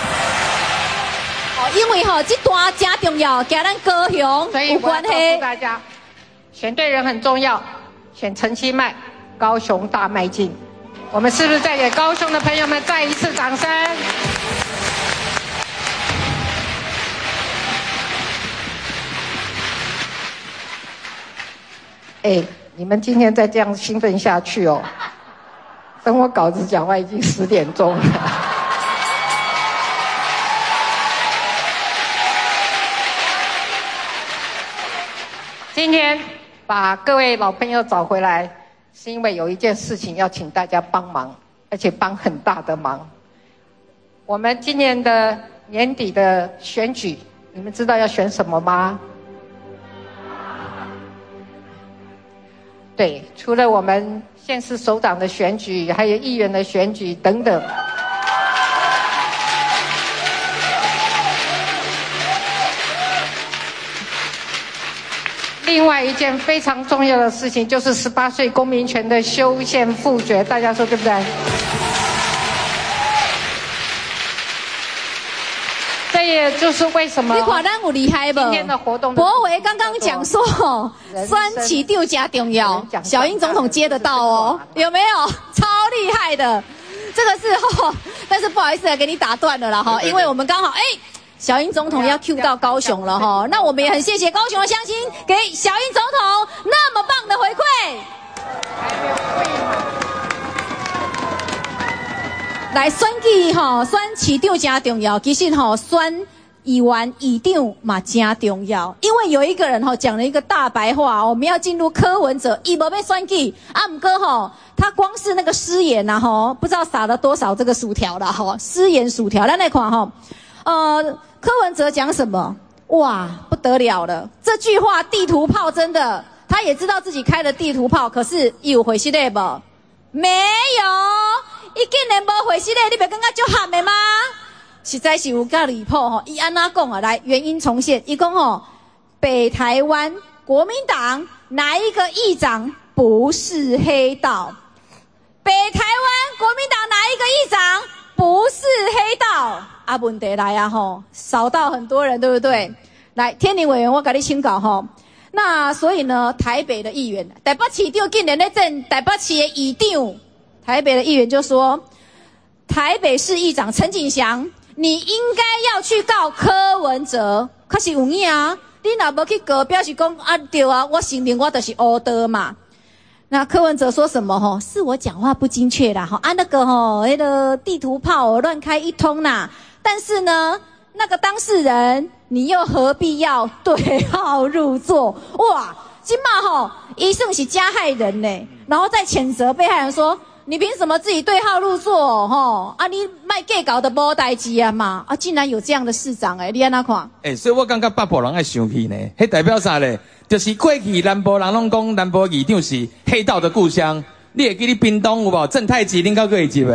因为吼，这段真重要，跟咱高雄有关系。 告诉大家，选对人很重要，选陈其迈，高雄大迈进。我们是不是再给高雄的朋友们再一次掌声？你们今天再这样兴奋下去哦，等我稿子讲完已经10点钟了。今天把各位老朋友找回来，是因为有一件事情要请大家帮忙，而且帮很大的忙。我们今年的年底的选举，你们知道要选什么吗？对，除了我们县市首长的选举，还有议员的选举等等。另外一件非常重要的事情，就是18岁公民权的修宪复决，大家说对不对？这也就是为什么你看咱有厉害不？ 今天的活动， 博伟刚刚讲说，选市长加重要，小英总统接得到哦，有没有？超厉害的，这个是但是不好意思，给你打断了啦哈，因为我们刚好小英总统要 Q 到高雄了哈，那我们也很谢谢高雄的乡亲给小英总统那么棒的回馈。来选举选市长真重要，其实选议员议长嘛真重要，因为有一个人讲了一个大白话，我们要进入柯文哲，伊无要选举不过他光是那个失言不知道撒了多少这个薯条了失言薯条，咱来看柯文哲讲什么？哇，不得了了！这句话地图炮真的，他也知道自己开了地图炮，可是有回信的不？没有，伊竟然无回信的，你别感觉就喊的吗？实在是有够离谱伊安怎讲啊？来，原因重现，伊讲北台湾国民党哪一个议长不是黑道？北台湾国民党哪一个议长不是黑道？问题来少到很多人，对不对？来，天麟委员，我给你请稿那所以呢，台北的议员，台北市长竟然在争台北市的议长，台北的议员就说，台北市议长陈景祥，你应该要去告柯文哲，可是有影啊，你若无去告，表示讲对啊，我承认我就是乌道嘛。那柯文哲说什么是我讲话不精确啦那个那个地图炮乱开一通啦。但是呢，那个当事人，你又何必要对号入座？哇，今嘛一定是加害人呢，然后再谴责被害人说，你凭什么自己对号入座？你卖假搞的无代志啊嘛！竟然有这样的市长你安怎看？ 所以我感觉北部人爱生气呢，迄代表啥咧？就是过去南部人拢讲南部议长是黑道的故乡，你会记得屏东有无？郑太吉恁到过会集诶？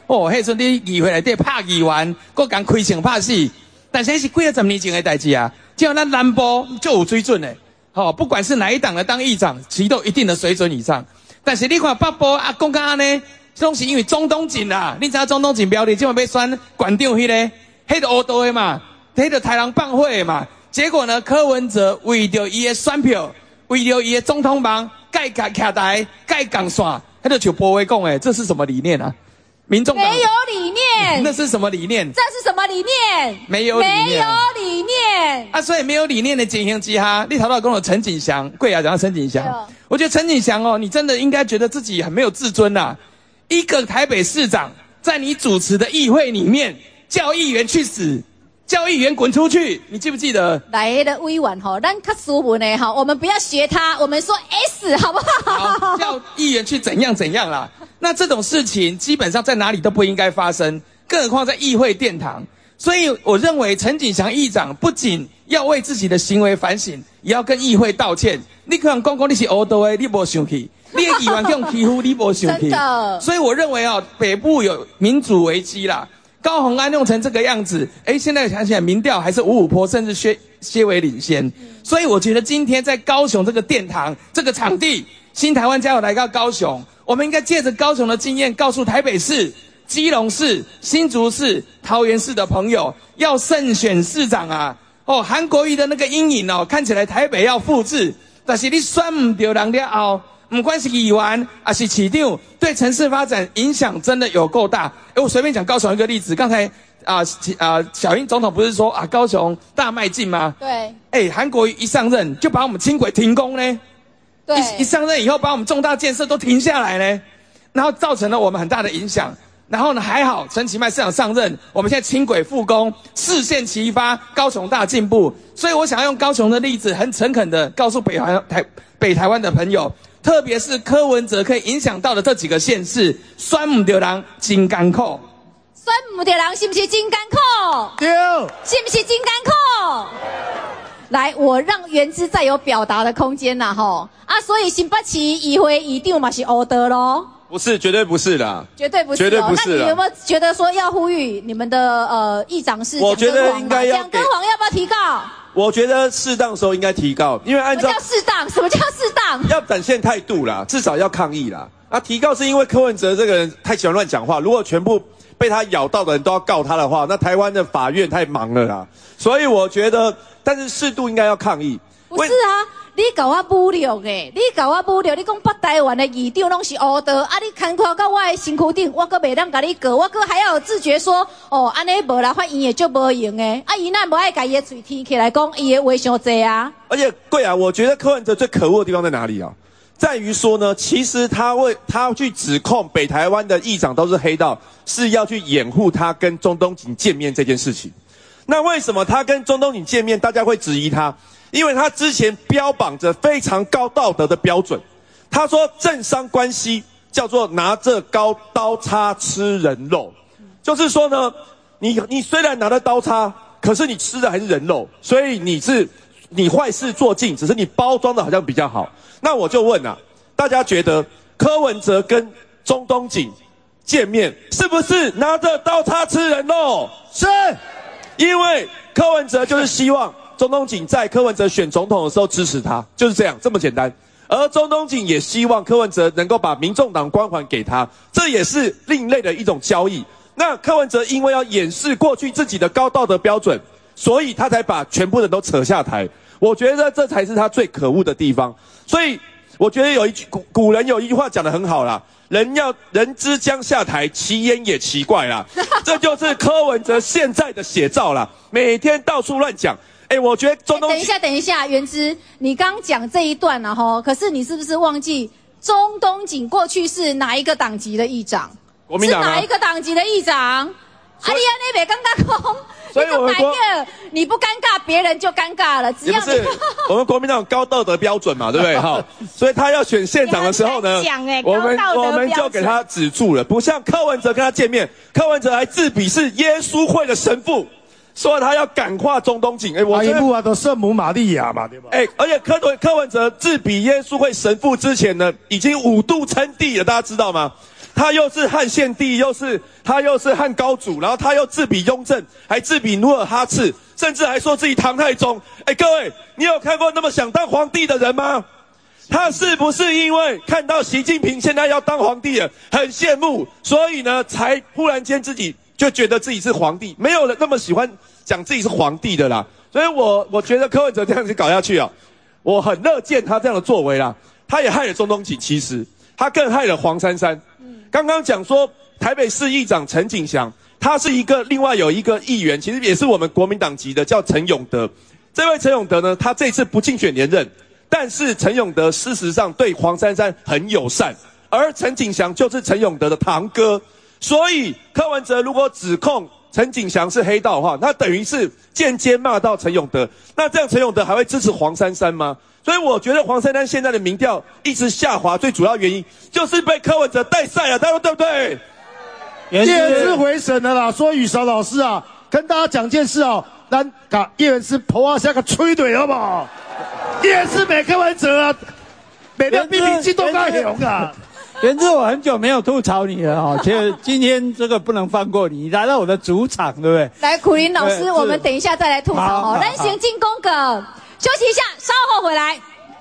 哦，迄阵你议会内底拍议员，搁讲开枪拍死，但是那是几啊十年前的代志啊。只要咱南部就有水准的，不管是哪一党的当议长，其实都有一定的水准以上。但是你看北部啊，讲到安尼，拢是因为中东锦啦，你知道中东锦标的今晚要选馆长迄个，迄个乌道的嘛，迄个台人帮会的嘛。结果呢，柯文哲为着伊的选票，为着伊的总统忙，盖徛台，盖港线，迄个像博威讲的，这是什么理念啊？民众党没有理念， 那是什么理念？ 这是什么理念？ 没有理念， 没有理念啊！所以没有理念的情形之下，你头到跟我陈景祥，贵雅讲到陈景祥，我觉得陈景祥哦，你真的应该觉得自己很没有自尊呐！一个台北市长在你主持的议会里面叫议员去死，叫议员滚出去，你记不记得？ 来的委婉哈，咱较斯文的哈，我们不要学他，我们说 S 好不好？ 好，叫议员去怎样怎样啦。那这种事情基本上在哪里都不应该发生，更何况在议会殿堂。所以我认为陈景祥议长不仅要为自己的行为反省，也要跟议会道歉。你可能讲你是黑道的，你没生气；你的议员用欺负，你没生气。 真的。 所以我认为北部有民主危机啦。高虹安弄成这个样子，现在想起来民调还是55%，甚至些微领先。所以我觉得今天在高雄这个殿堂、这个场地，新台湾加油来到高雄，我们应该借着高雄的经验，告诉台北市、基隆市、新竹市、桃园市的朋友，要慎选市长啊！韩国瑜的那个阴影看起来台北要复制，但是你选不到人了后，不管是议员还是市长，对城市发展影响真的有够大。我随便讲高雄一个例子，刚才小英总统不是说高雄大迈进吗？ 对。 韩国瑜一上任就把我们轻轨停工呢。 对。 一上任以后把我们重大建设都停下来呢，然后造成了我们很大的影响。然后呢，还好陈其迈市长上任，我们现在轻轨复工，4线齐发，高雄大进步。所以我想要用高雄的例子，很诚恳的告诉北台湾的朋友，特别是柯文哲可以影响到的这几个县市，选不到人真艰苦。 选不到人是不是真艰苦？ 对， 是不是真艰苦？来，我让元之再有表达的空间啦吼所以新北市议会议长嘛是黑道咯。 不是，绝对不是啦， 绝对不是， 绝对不是啦。 那你有没有觉得说要呼吁你们的议长是我觉得应该要蒋根煌要不要提告？ 我觉得适当时候应该提告，因为按照什么叫适当？什么叫适当？ 要展现态度啦，至少要抗议啦。提告是因为柯文哲这个人太喜欢乱讲话，如果全部被他咬到的人都要告他的话，那台湾的法院太忙了啦。所以我觉得，但是适度应该要抗议。 不是啊。你搞我侮辱诶！你搞我侮辱！你讲北台湾的议长拢是黑道你牵跨到我的身躯顶，我阁袂当甲你告，我阁还要有自觉说，安尼无啦，法院也就无用诶。伊那无爱甲伊的嘴天起来讲，伊的话伤济啊。 而且贵啊，我觉得柯文哲最可恶的地方在哪里啊？在于说呢，其实他去指控北台湾的议长都是黑道，是要去掩护他跟中东锦见面这件事情。那为什么他跟中东锦见面，大家会质疑他？因为他之前标榜着非常高道德的标准，他说政商关系叫做拿着高刀叉吃人肉，就是说呢，你虽然拿着刀叉，可是你吃的还是人肉，所以你坏事做尽，只是你包装的好像比较好。那我就问大家觉得柯文哲跟中东锦见面是不是拿着刀叉吃人肉？ 是， 因为柯文哲就是希望中东锦在柯文哲选总统的时候支持他，就是这样，这么简单。而中东锦也希望柯文哲能够把民众党光环给他，这也是另类的一种交易。那柯文哲因为要掩饰过去自己的高道德标准，所以他才把全部人都扯下台。我觉得这才是他最可恶的地方。所以我觉得有一句古人有一句话讲得很好啦，人之将下台，其言也奇怪啦。这就是柯文哲现在的写照啦，每天到处乱讲。我觉得中东等一下，元之，你刚讲这一段可是你是不是忘记中东锦过去是哪一个党籍的议长？ 国民党是哪一个党籍的议长？你安尼袂尴尬讲， 所以我们你不尴尬，别人就尴尬了。只要你我们国民党有高道德标准嘛，对不对？所以他要选县长的时候呢，我们就给他止住了，不像柯文哲跟他见面，柯文哲还自比是耶稣会的神父。说他要感化中东锦，我一部都圣母玛利亚嘛，对吧？ 而且柯文哲自比耶稣会神父之前呢，已经5度称帝了，大家知道吗？ 他又是汉献帝，他又是汉高祖，然后他又自比雍正，还自比努尔哈赤，甚至还说自己唐太宗。各位，你有看过那么想当皇帝的人吗？他是不是因为看到习近平现在要当皇帝了，很羡慕，所以呢，才忽然间自己就觉得自己是皇帝？没有人那么喜欢讲自己是皇帝的啦。所以我觉得柯文哲这样子搞下去啊，我很乐见他这样的作为啦。他也害了中东锦，其实他更害了黄珊珊。刚刚讲说台北市议长陈景祥，他是另外有一个议员，其实也是我们国民党籍的，叫陈永德。这位陈永德呢，他这次不竞选连任，但是陈永德事实上对黄珊珊很友善，而陈景祥就是陈永德的堂哥，所以柯文哲如果指控陈景祥是黑道的话，那等于是间接骂到陈永德，那这样陈永德还会支持黄珊珊吗？所以我觉得黄珊珊现在的民调一直下滑，最主要原因就是被柯文哲带赛了，大家说对不对？ 叶元之回神了啦，说宇韶老师啊，跟大家讲件事哦，咱把叶元之头啊下个吹怼好不好？叶元之没柯文哲啊，每天比民进党更红啊。 元之，我很久没有吐槽你了哈，其实今天这个不能放过你，来到我的主场，对不对？ 来，苦苓老师，我们等一下再来吐槽哦。咱先进宫格，休息一下，稍后回来。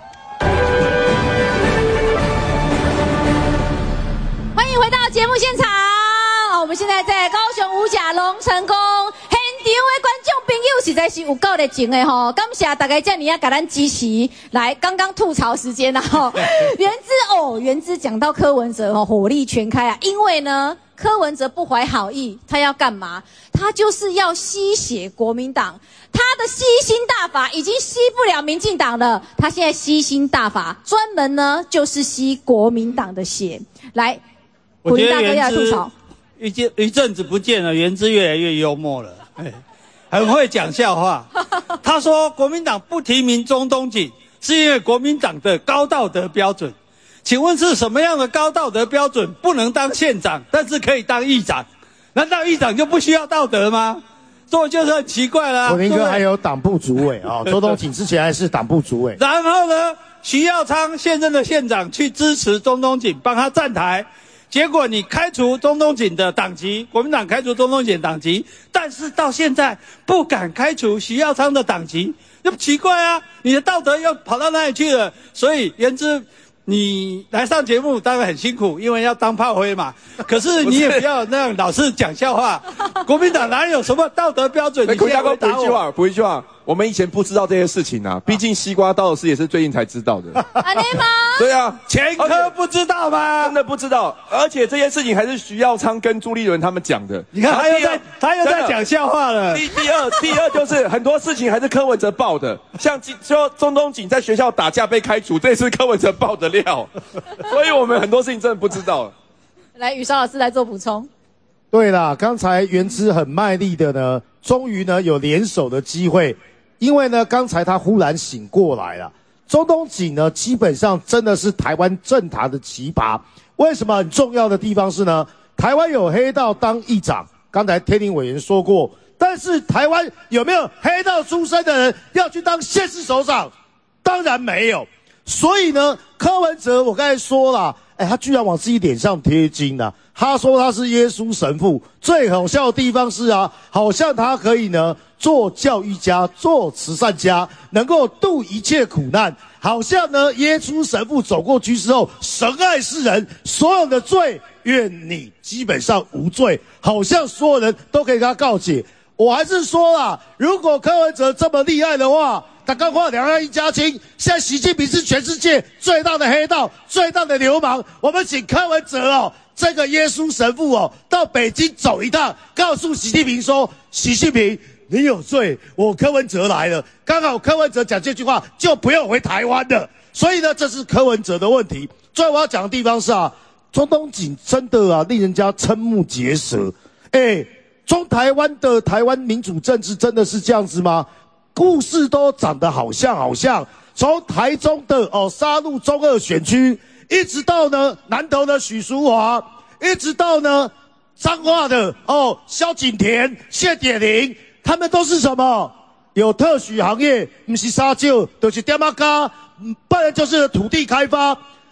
欢迎回到节目现场，我们现在在高雄五甲龙成宫。现场的观众朋友实在是有够热情的吼，感谢大家这么啊给咱支持。来，刚刚吐槽时间啦吼，元之讲到柯文哲吼，火力全开啊，因为呢，柯文哲不怀好意，他要干嘛？他就是要吸血国民党，他的吸星大法已经吸不了民进党了，他现在吸星大法专门呢就是吸国民党的血。来，苦苓大哥要吐槽。 一阵子不见了，元之越来越幽默了。很会讲笑话。他说国民党不提名中东锦，是因为国民党的高道德标准。请问是什么样的高道德标准？不能当县长，但是可以当议长？难道议长就不需要道德吗？这就是很奇怪啦。 苦苓哥还有党部主委啊，周东锦之前还是党部主委。 然后呢，徐耀昌现任的县长去支持中东锦，帮他站台。结果你开除中东锦的党籍，国民党开除中东锦党籍，但是到现在不敢开除徐耀昌的党籍，那不奇怪啊？你的道德又跑到哪里去了？所以元之，你来上节目当然很辛苦，因为要当炮灰嘛。可是你也不要那样老是讲笑话。国民党哪有什么道德标准？你现在回答我。 补一句话，我们以前不知道这些事情啊，毕竟西瓜刀的事也是最近才知道的。 安内吗？ 对啊， 前科不知道吗？ 真的不知道，而且这件事情还是徐耀昌跟朱立伦他们讲的。 你看他又在讲笑话了。 第二就是很多事情还是柯文哲爆的，像说中东锦在学校打架被开除，这也是柯文哲爆的料。所以我们很多事情真的不知道。 来，宇韶老师来做补充。 对啦，刚才元之很卖力的呢，终于呢有联手的机会，因为呢刚才他忽然醒过来了。中东锦呢基本上真的是台湾政坛的奇葩。为什么很重要的地方是呢？台湾有黑道当议长，刚才天麟委员说过，但是台湾有没有黑道出身的人要去当县市首长？当然没有。所以呢，柯文哲我刚才说了，他居然往自己脸上贴金啊！他说他是耶稣神父，最好笑的地方是啊，好像他可以呢做教育家、做慈善家，能够度一切苦难。好像呢，耶稣神父走过去之后，神爱世人，所有的罪愿你基本上无罪，好像所有人都可以跟他告解。我还是说啦，如果柯文哲这么厉害的话，他刚话两岸一家亲，现在习近平是全世界最大的黑道、最大的流氓。我们请柯文哲哦，这个耶稣神父哦，到北京走一趟，告诉习近平说：习近平，你有罪，我柯文哲来了。刚好柯文哲讲这句话，就不用回台湾了。所以呢，这是柯文哲的问题。最后我要讲的地方是啊，中东锦真的啊，令人家瞠目结舌。中台湾的台湾民主政治真的是这样子吗？故事都长得好像，从台中的沙鹿中二选区，一直到呢南投的许淑华，一直到呢彰化的萧景田、谢点玲，他们都是什么？有特许行业，不是沙丘，就是点啊咖，不然就是土地开发。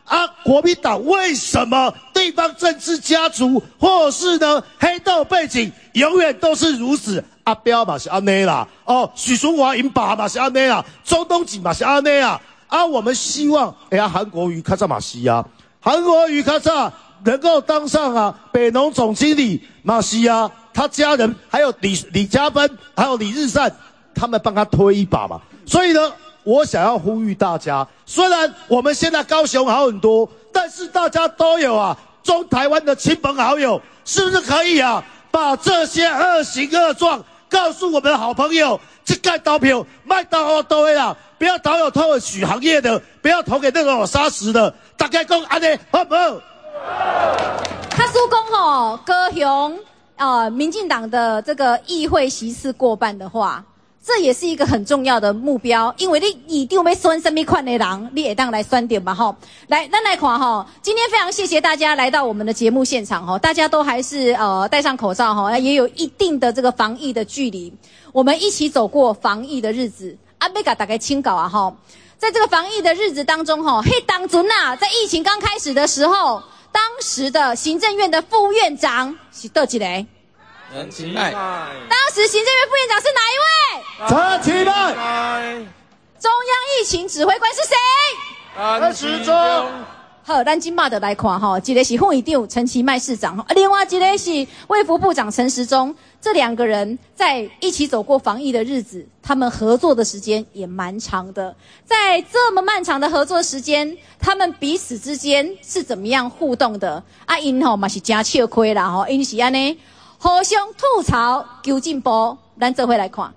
啊，国民党为什么地方政治家族或是呢黑道背景永远都是如此？阿彪嘛是安内啦，哦，许淑华赢爸嘛是安内啦，周东锦嘛是安内啦。啊，我们希望韩国瑜卡扎马西啊，韩国瑜卡扎能够当上啊北农总经理马西啊，他家人还有李嘉芬还有李日善，他们帮他推一把嘛。所以呢，我想要呼吁大家，虽然我们现在高雄好很多，但是大家都有啊中台湾的亲朋好友，是不是可以啊把这些恶行恶状告诉我们的好朋友？这盖投票卖到好多的啦，不要投有偷取行业的，不要投给那种有砂石的。大家讲安尼好不好？ 他叔公吼，高雄民进党的这个议会席次过半的话，这也是一个很重要的目标，因为你一定要选什么款的人，你也当来选点吧吼。来，咱来看吼，今天非常谢谢大家来到我们的节目现场吼，大家都还是戴上口罩吼，也有一定的这个防疫的距离，我们一起走过防疫的日子。要给大家请教啊吼，在这个防疫的日子当中吼，当阵啊，在疫情刚开始的时候，当时的行政院的副院长是哪一个？ 陈其迈。 当时行政院副院长是哪一位？ 陈其迈。 中央疫情指挥官是谁？ 陈时中。 好，咱今嘛就来看哈，一个是副院长陈其迈市长，另外一个是卫福部长陈时中，这两个人在一起走过防疫的日子，他们合作的时间也蛮长的。在这么漫长的合作时间，他们彼此之间是怎么样互动的？因吼嘛是真笑亏啦吼，因是安尼互相吐槽求进步，咱这回来看。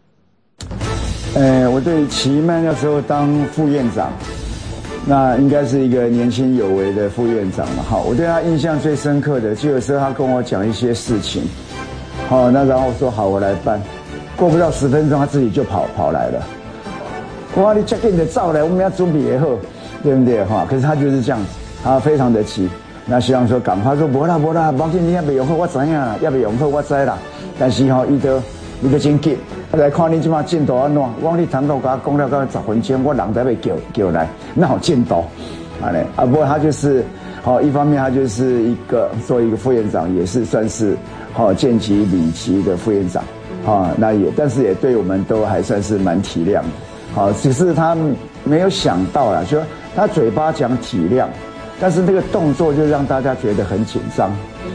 我对其迈那时候当副院长。那应该是一个年轻有为的副院长嘛，好，我对他印象最深刻的，就有时候他跟我讲一些事情，好，那然后说好我来办，过不到10分钟他自己就跑来了，我说你这个你的照来，我们要准备也好，对不对哈？可是他就是这样子，他非常的急，那希望说赶快说没啦，不要紧，你也未用好，我知影啦，也未用好，我知啦，但是吼，伊都真急。来看你即马进度安怎？我你谈到甲我讲了到10分钟，我人才被叫来，那好进度，不过他就是，一方面他就是作为一个副院长，也是算是见其礼其的副院长，但是也对我们都还算是蛮体谅的，只是他没有想到啦，说他嘴巴讲体谅，但是那个动作就让大家觉得很紧张。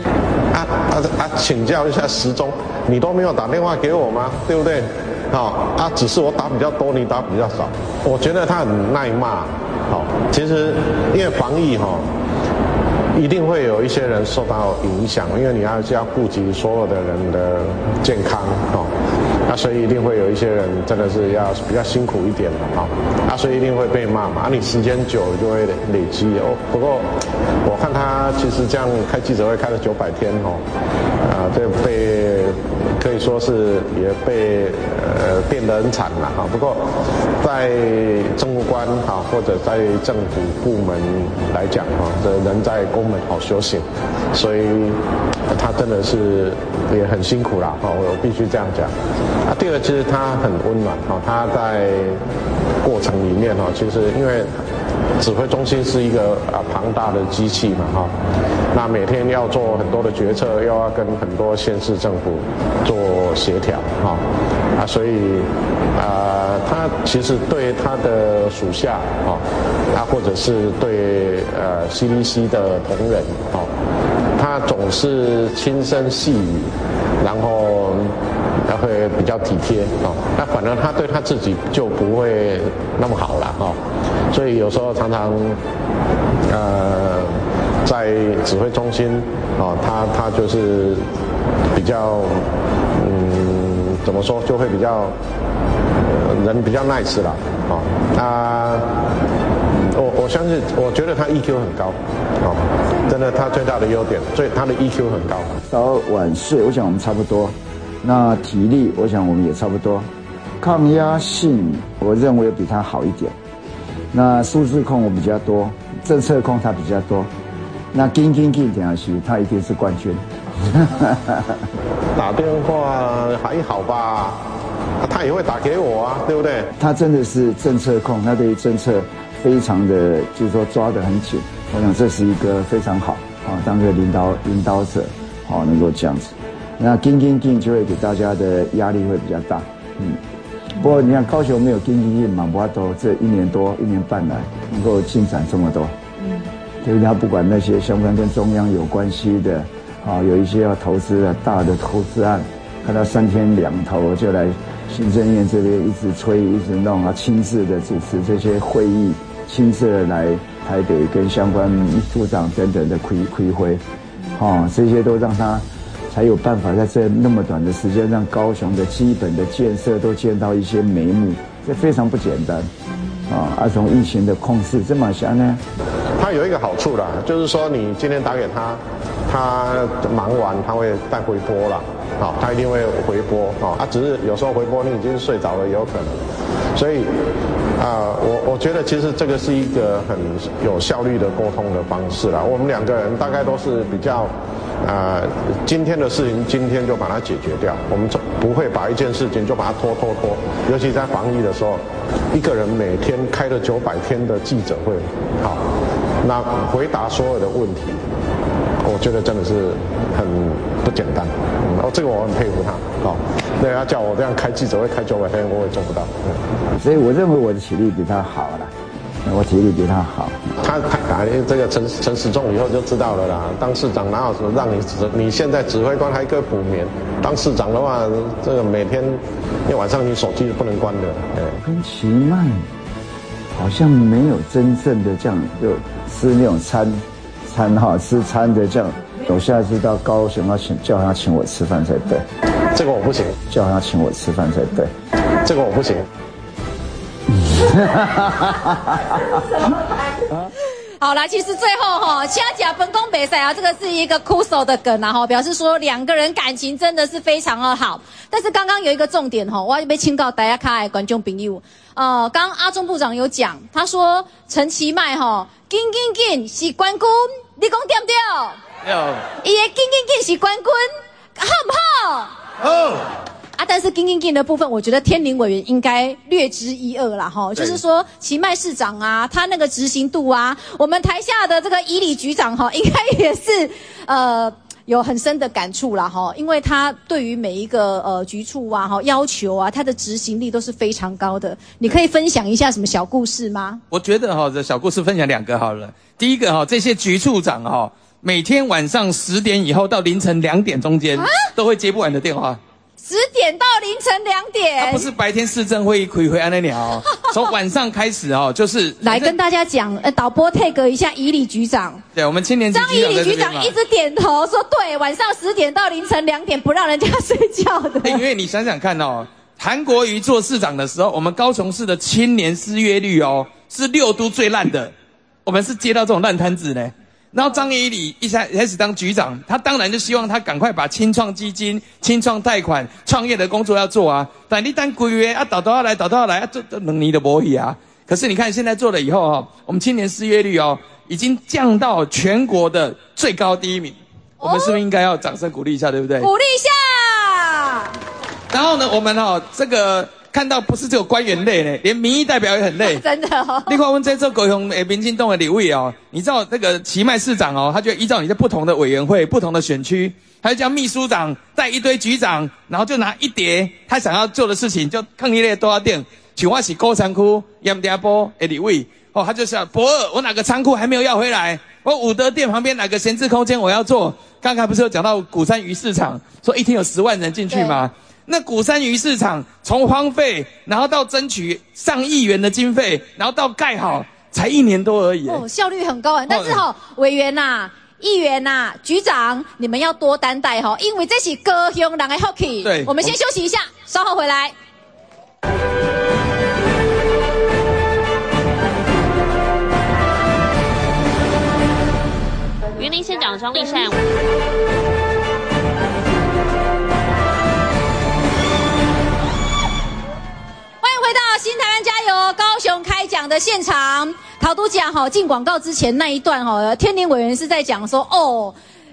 请教一下时中，你都没有打电话给我吗？对不对？只是我打比较多，你打比较少。我觉得他很耐骂。其实因为防疫一定会有一些人受到影响，因为你要顾及所有的人的健康所以一定会有一些人真的是要比较辛苦一点的所以一定会被骂嘛。你时间久了就会累积不过我看他其实这样开记者会开了900天这被可以说是也被变得很惨了不过在政务官或者在政府部门来讲这人在宫门好修行，所以他真的是也很辛苦啦我必须这样讲。第二，其实他很温暖他在过程里面其实因为指挥中心是一个庞大的机器嘛那每天要做很多的决策，又要跟很多县市政府做协调所以他其实对他的属下或者是对CDC 的同仁他总是轻声细语，然后会比较体贴那反而他对他自己就不会那么好了所以有时候常常在指挥中心他就是比较怎么说就会比较人比较 nice 啦我相信，我觉得他 EQ 很高真的他最大的优点，他的 EQ 很高。 早晚睡，我想我们差不多。那体力，我想我们也差不多。抗压性，我认为比他好一点。那数字控我比较多，政策控他比较多。那跟点下去，他一定是冠军。 打电话还好吧，他也会打给我啊，对不对？ 他真的是政策控，他对于政策非常的就是说抓得很紧。我想这是一个非常好当个领导者能够这样子。那紧就会给大家的压力会比较大。不过你看高雄没有紧嘛，不多这1年多1年半来能够进展这么多。对，他不管那些相关跟中央有关系的，有一些要投资的大的投资案，看到3天2头就来行政院这边一直催一直弄亲自的主持这些会议，亲自的来台北跟相关秘书长等等的开会，这些都让他才有办法在这那么短的时间让高雄的基本的建设都见到一些眉目，这非常不简单。从疫情的控制这么想呢？ 它有一个好处啦，就是说你今天打给他，他忙完他会带回拨啦，他一定会回拨只是有时候回拨你已经睡着了也有可能，所以我觉得其实这个是一个很有效率的沟通的方式啦。我们2个人大概都是比较今天的事情今天就把它解决掉，我们不会把一件事情就把它拖，尤其在防疫的时候，一个人每天开了900天的记者会，那回答所有的问题，我觉得真的是很不简单。这个我很佩服他。那要叫我这样开记者会开900天，我也做不到。 所以我认为我的体力比他好了。我体力比他好。 他这个陈时中以后就知道了啦。当市长哪有什么让你现在指挥官还可以补眠，当市长的话，这个每天因为晚上你手机是不能关的。 跟齐迈好像没有真正的这样就吃那种吃餐的这样。我下次到高雄要叫他请我吃饭才对。 这个我不行。 叫他请我吃饭才对。 这个我不行。 好啦，其实最后掐甲分工比赛这个是一个酷手的梗表示说2个人感情真的是非常的好。但是刚刚有一个重点我要被请告大家看的观众朋友，刚刚阿中部长有讲，他说陈其迈紧是冠军，你讲对不对？ 有。 伊的紧是冠军，好不好？ 好。 但是紧的部分，我觉得天麟委员应该略知一二啦就是说其迈市长他那个执行度我们台下的这个以理局长应该也是有很深的感触啦因为他对于每一个局处要求他的执行力都是非常高的。你可以分享一下什么小故事吗？ 我觉得这小故事分享2个好了。第一个这些局处长每天晚上10点以后到凌晨2点中间都会接不完的电话。 10点到凌晨2点， 他不是白天市政会议开会安那鸟，从晚上开始就是来跟大家讲，导播 take 一下以理局长， 对我们青年局张以理局长一直点头说，对，晚上10点到凌晨2点不让人家睡觉的。 因为你想想看韩国瑜做市长的时候，我们高雄市的青年失业率是6都最烂的，我们是接到这种烂摊子呢。然后张以理一开始当局长，他当然就希望他赶快把青创基金、青创贷款、创业的工作要做但你等规月倒要来这2年就没去可是你看现在做了以后我们青年失业率已经降到全国的最高第1名。我们是不是应该要掌声鼓励一下，对不对？ 鼓励一下。 然后呢，我们这个看到不是只有官员累呢，连民意代表也很累。 真的你看我们这次高雄民进党的立委你知道那个其迈市长他就依照你在不同的委员会、不同的选区，他就叫秘书长带一堆局长，然后就拿一叠他想要做的事情，就抗议类多少店，像我是高仓区盐埕埔的立委他就想博尔，我哪个仓库还没有要回来？我武德店旁边哪个闲置空间我要做？刚才不是有讲到鼓山鱼市场，说一天有10万人进去吗？那鼓山鱼市场从荒废，然后到争取上亿元的经费，然后到盖好，才1年多而已。 效率很高但是委员议员局长，你们要多担待因为这是高雄人的福气。 对， 我们先休息一下，稍后回来。 云林县长张丽善。 回到新台湾加油高雄开讲的现场，陶都讲进广告之前那一段天麟委员是在讲说你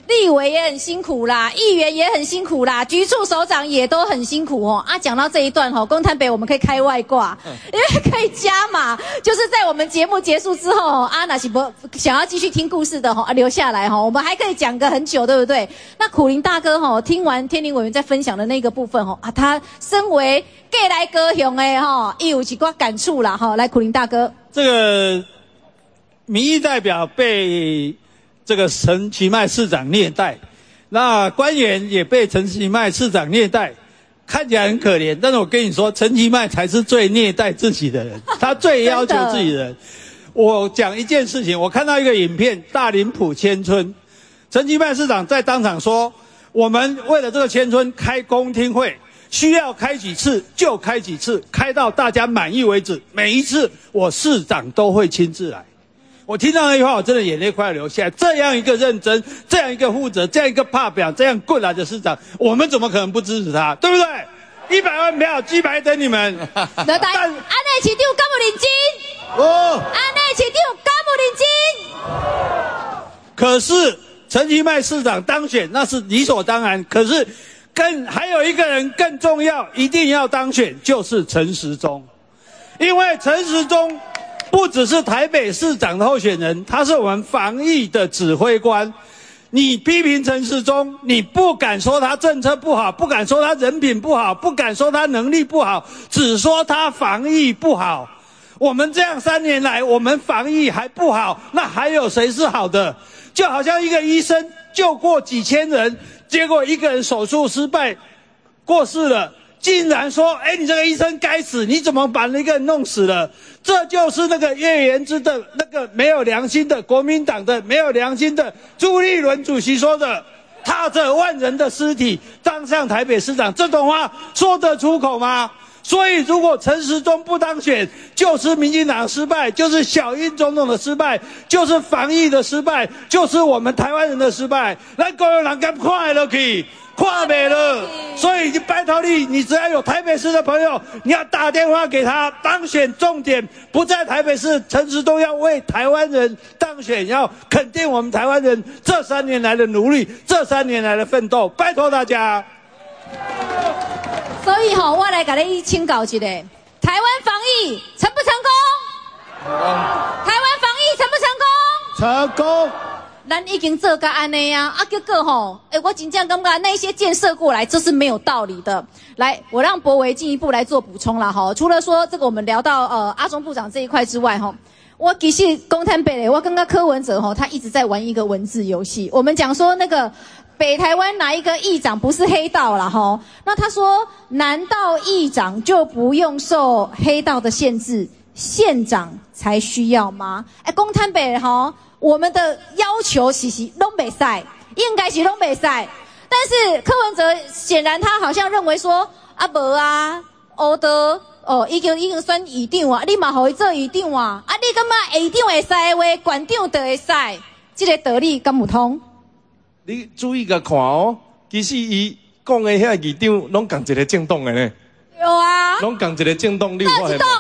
立委也很辛苦啦，议员也很辛苦啦，局处首长也都很辛苦哦。啊，讲到这一段哦，公摊北我们可以开外挂，因为可以加码，就是在我们节目结束之后，那是不想要继续听故事的留下来我们还可以讲个很久，对不对？那苦苓大哥听完天麟委员在分享的那个部分他身为过来高雄的也有几挂感触啦来，苦苓大哥， 这个民意代表被这个陈其迈市长虐待，那官员也被陈其迈市长虐待，看起来很可怜。但是我跟你说，陈其迈才是最虐待自己的人，他最要求自己的人。我讲一件事情，我看到一个影片，大林埔迁村，陈其迈市长在当场说，我们为了这个迁村开公听会，需要开几次就开几次，开到大家满意为止。每一次我市长都会亲自来。我听到那句话，我真的眼泪快要流下来。这样一个认真，这样一个负责，这样一个怕表，这样棍来的市长，我们怎么可能不支持他？对不对？100万票，鸡排等你们。 但安内市长敢不认真？安内市长敢不认真？ 可是陈其迈市长当选，那是理所当然。可是还有一个人更重要，一定要当选，就是陈时中，因为陈时中不只是台北市长的候选人，他是我们防疫的指挥官。你批评陈时中，你不敢说他政策不好，不敢说他人品不好，不敢说他能力不好，只说他防疫不好。我们这样3年来，我们防疫还不好，那还有谁是好的？就好像一个医生救过几千人，结果一个人手术失败过世了，竟然说你这个医生该死，你怎么把那个人弄死了？这就是那个叶元之的那个没有良心的国民党的没有良心的朱立伦主席说的，踏着万人的尸体当上台北市长，这种话说得出口吗？所以如果陈时中不当选，就是民进党失败，就是小英总统的失败，就是防疫的失败，就是我们台湾人的失败。咱高雄人敢看得去？看没了，所以拜托你只要有台北市的朋友，你要打电话给他。当选重点不在台北市，陈时中要为台湾人当选，要肯定我们台湾人这3年来的努力，这3年来的奋斗，拜托大家。 所以我来给你请教一下，台湾防疫成不成功？台湾防疫成不成功？ 成功。 咱已经做到安尼啊，结果我真正感觉那些建设过来，这是没有道理的。来，我让博维进一步来做补充啦除了说这个我们聊到阿中部长这一块之外我其实公摊北我刚刚柯文哲他一直在玩一个文字游戏。我们讲说那个北台湾哪一个议长不是黑道啦那他说难道议长就不用受黑道的限制，县长才需要吗？公摊北我们的要求其实都没赛，应该是都没赛。但是柯文哲显然他好像认为说无黑道已经选议长啊，你嘛互伊做议长啊，你感觉议长会使的话，县长就会使，这个道理敢有通？ 你注意甲看其实伊讲的遐议长拢共一个政党的呢。 有啊， 拢共一个政党，你有发现吗？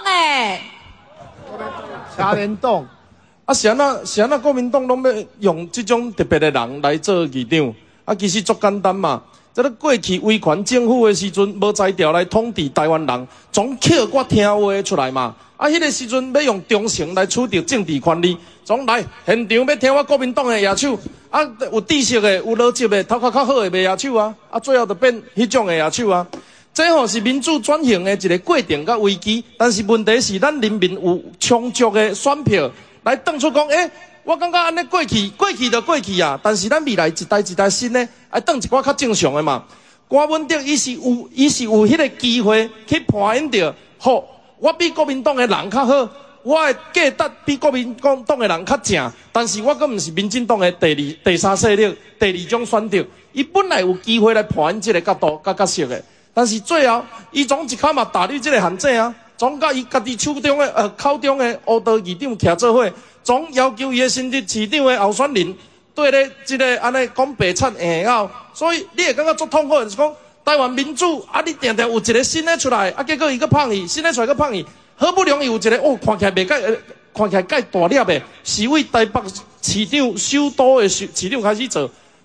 茶联动。 是安那国民党拢要用这种特别的人来做议长，其实足简单嘛。这个过去威权政府的时阵，无才调来统治台湾人，总捡我听话出来嘛。迄个时阵要用忠诚来取得政治权利，总来现场要听我国民党的野手，有知识的、有逻辑的、头壳较好的卖野手最后就变迄种的野手这是民主转型的一个过程甲危机，但是问题是咱人民有充足的选票。来当出讲，我感觉安尼过去就过去啊，但是咱未来一代一代新呢，当一寡较正常的嘛。郭文德伊是有迄个机会去判因着，我比国民党的人较好，我的价值比国民党的人较正，但是我阁毋是民进党的第三势力、第2种选择，伊本来有机会来判因这个角度甲角色的，但是最后伊总一口嘛打入这个陷阱啊。总甲伊家己手中的口中的黑道议长徛做伙，总要求伊的新竹市长的候选人对咧这个安尼讲白贼下所以你会感觉足痛苦，就是讲台湾民主你定定有一个新的出来结果伊个胖去，新的出来个胖去，好不容易有一个看起来袂介看起来介大粒的，是为台北市长首都的市长开始做，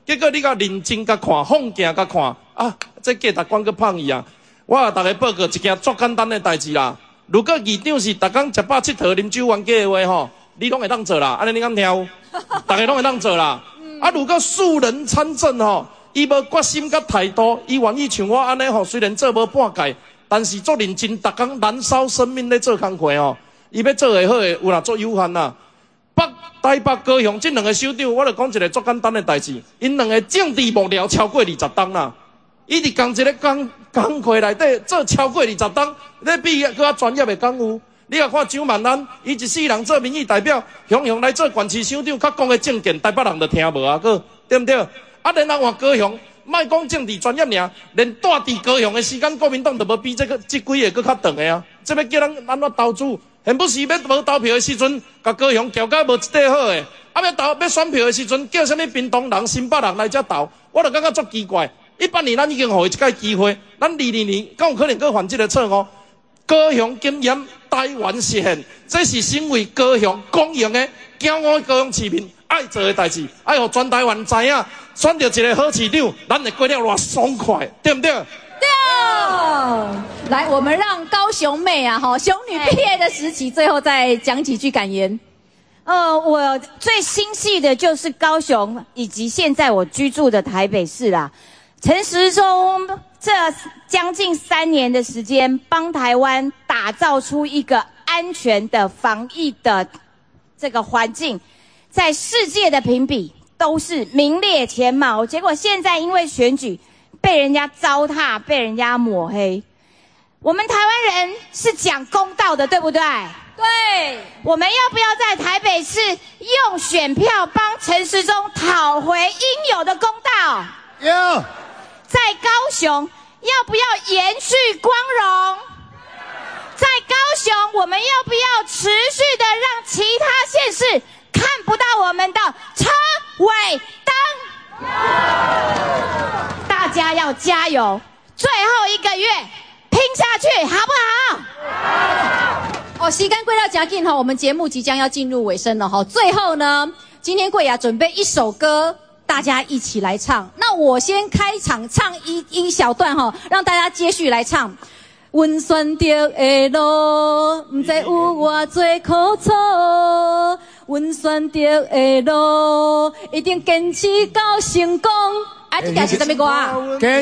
结果你甲认真甲看，放镜甲看啊，这价值观个胖伊啊！我甲大家报告一件足简单的代志啦。如果议长是逐工食饱佚佗啉酒玩假的话吼，你拢会当做啦。安尼你敢听有？大家拢会当做啦。啊，如果素人参政吼，伊无决心甲态度，伊愿意像我安尼吼，虽然做无半届，但是做认真，逐工燃烧生命咧做工课吼，伊要做会好的，有啦做有限啦。台北、高雄这两个首长，我就讲一个足简单的代志，因两个政治幕僚超过20天啦，伊伫同一个工课内底做超过20天，你比佫较专业的讲有。你若看蒋万安，伊一世人做民意代表，雄雄来做县市首长，较讲的政见，台北人就听无啊，个对不对？啊，然后换高雄，莫讲政治专业尔，连住伫高雄的时间，国民党都无比这几个佫较长的啊，这要叫人安怎投资？很不是要无投票的时阵，甲高雄交甲无一块好的，啊要选票的时阵，叫什么屏东人、新北人来遮投，我就感觉足奇怪。18年咱已经互伊一个机会，咱22年敢有可能佫犯这个错误？高雄经验，台湾实现，这是身为高雄公营的骄傲的高雄市民爱做的代志，爱互全台湾知影，选到一个好市长，咱会过了偌爽快，对不对？ 对。来，我们让高雄妹啊，雄女毕业的时期，最后再讲几句感言。 我最心系的就是高雄，以及现在我居住的台北市啦。陈时中这将近3年的时间，帮台湾打造出一个安全的防疫的这个环境，在世界的评比都是名列前茅。结果现在因为选举被人家糟蹋，被人家抹黑。我们台湾人是讲公道的，对不对？对。我们要不要在台北市用选票帮陈时中讨回应有的公道？ 要。 在高雄要不要延续光荣？在高雄我们要不要持续的让其他县市看不到我们的车尾灯？大家要加油，最后1个月拼下去，好不好？ 时间过了真紧吼，我们节目即将要进入尾声了哈。最后呢，今天贵雅准备一首歌，大家一起来唱。那我先开场唱一小段哈，让大家接续来唱。阮选择的路，不知有偌多苦楚。阮选择的路，一定坚持到成功。啊，这条是什么歌啊？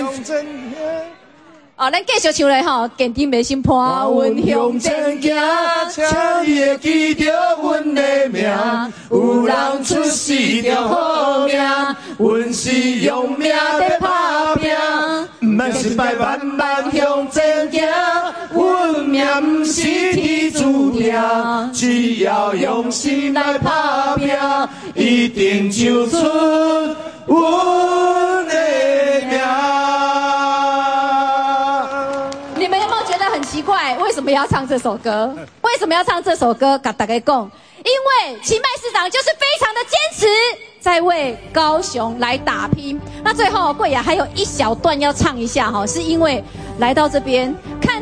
咱继续唱咧吼，坚定的心伴阮向前行，请你会记着阮的名，有人出世着好命，阮是用命在打拼，毋免失败慢慢向前行，阮命毋是天注定，只要用心来打拼，一定唱出阮的名。奇怪，为什么要唱这首歌？为什么要唱这首歌？跟大家讲，因为秦麦市长就是非常的坚持，在为高雄来打拼。那最后贵雅还有一小段要唱一下哈，是因为来到这边看。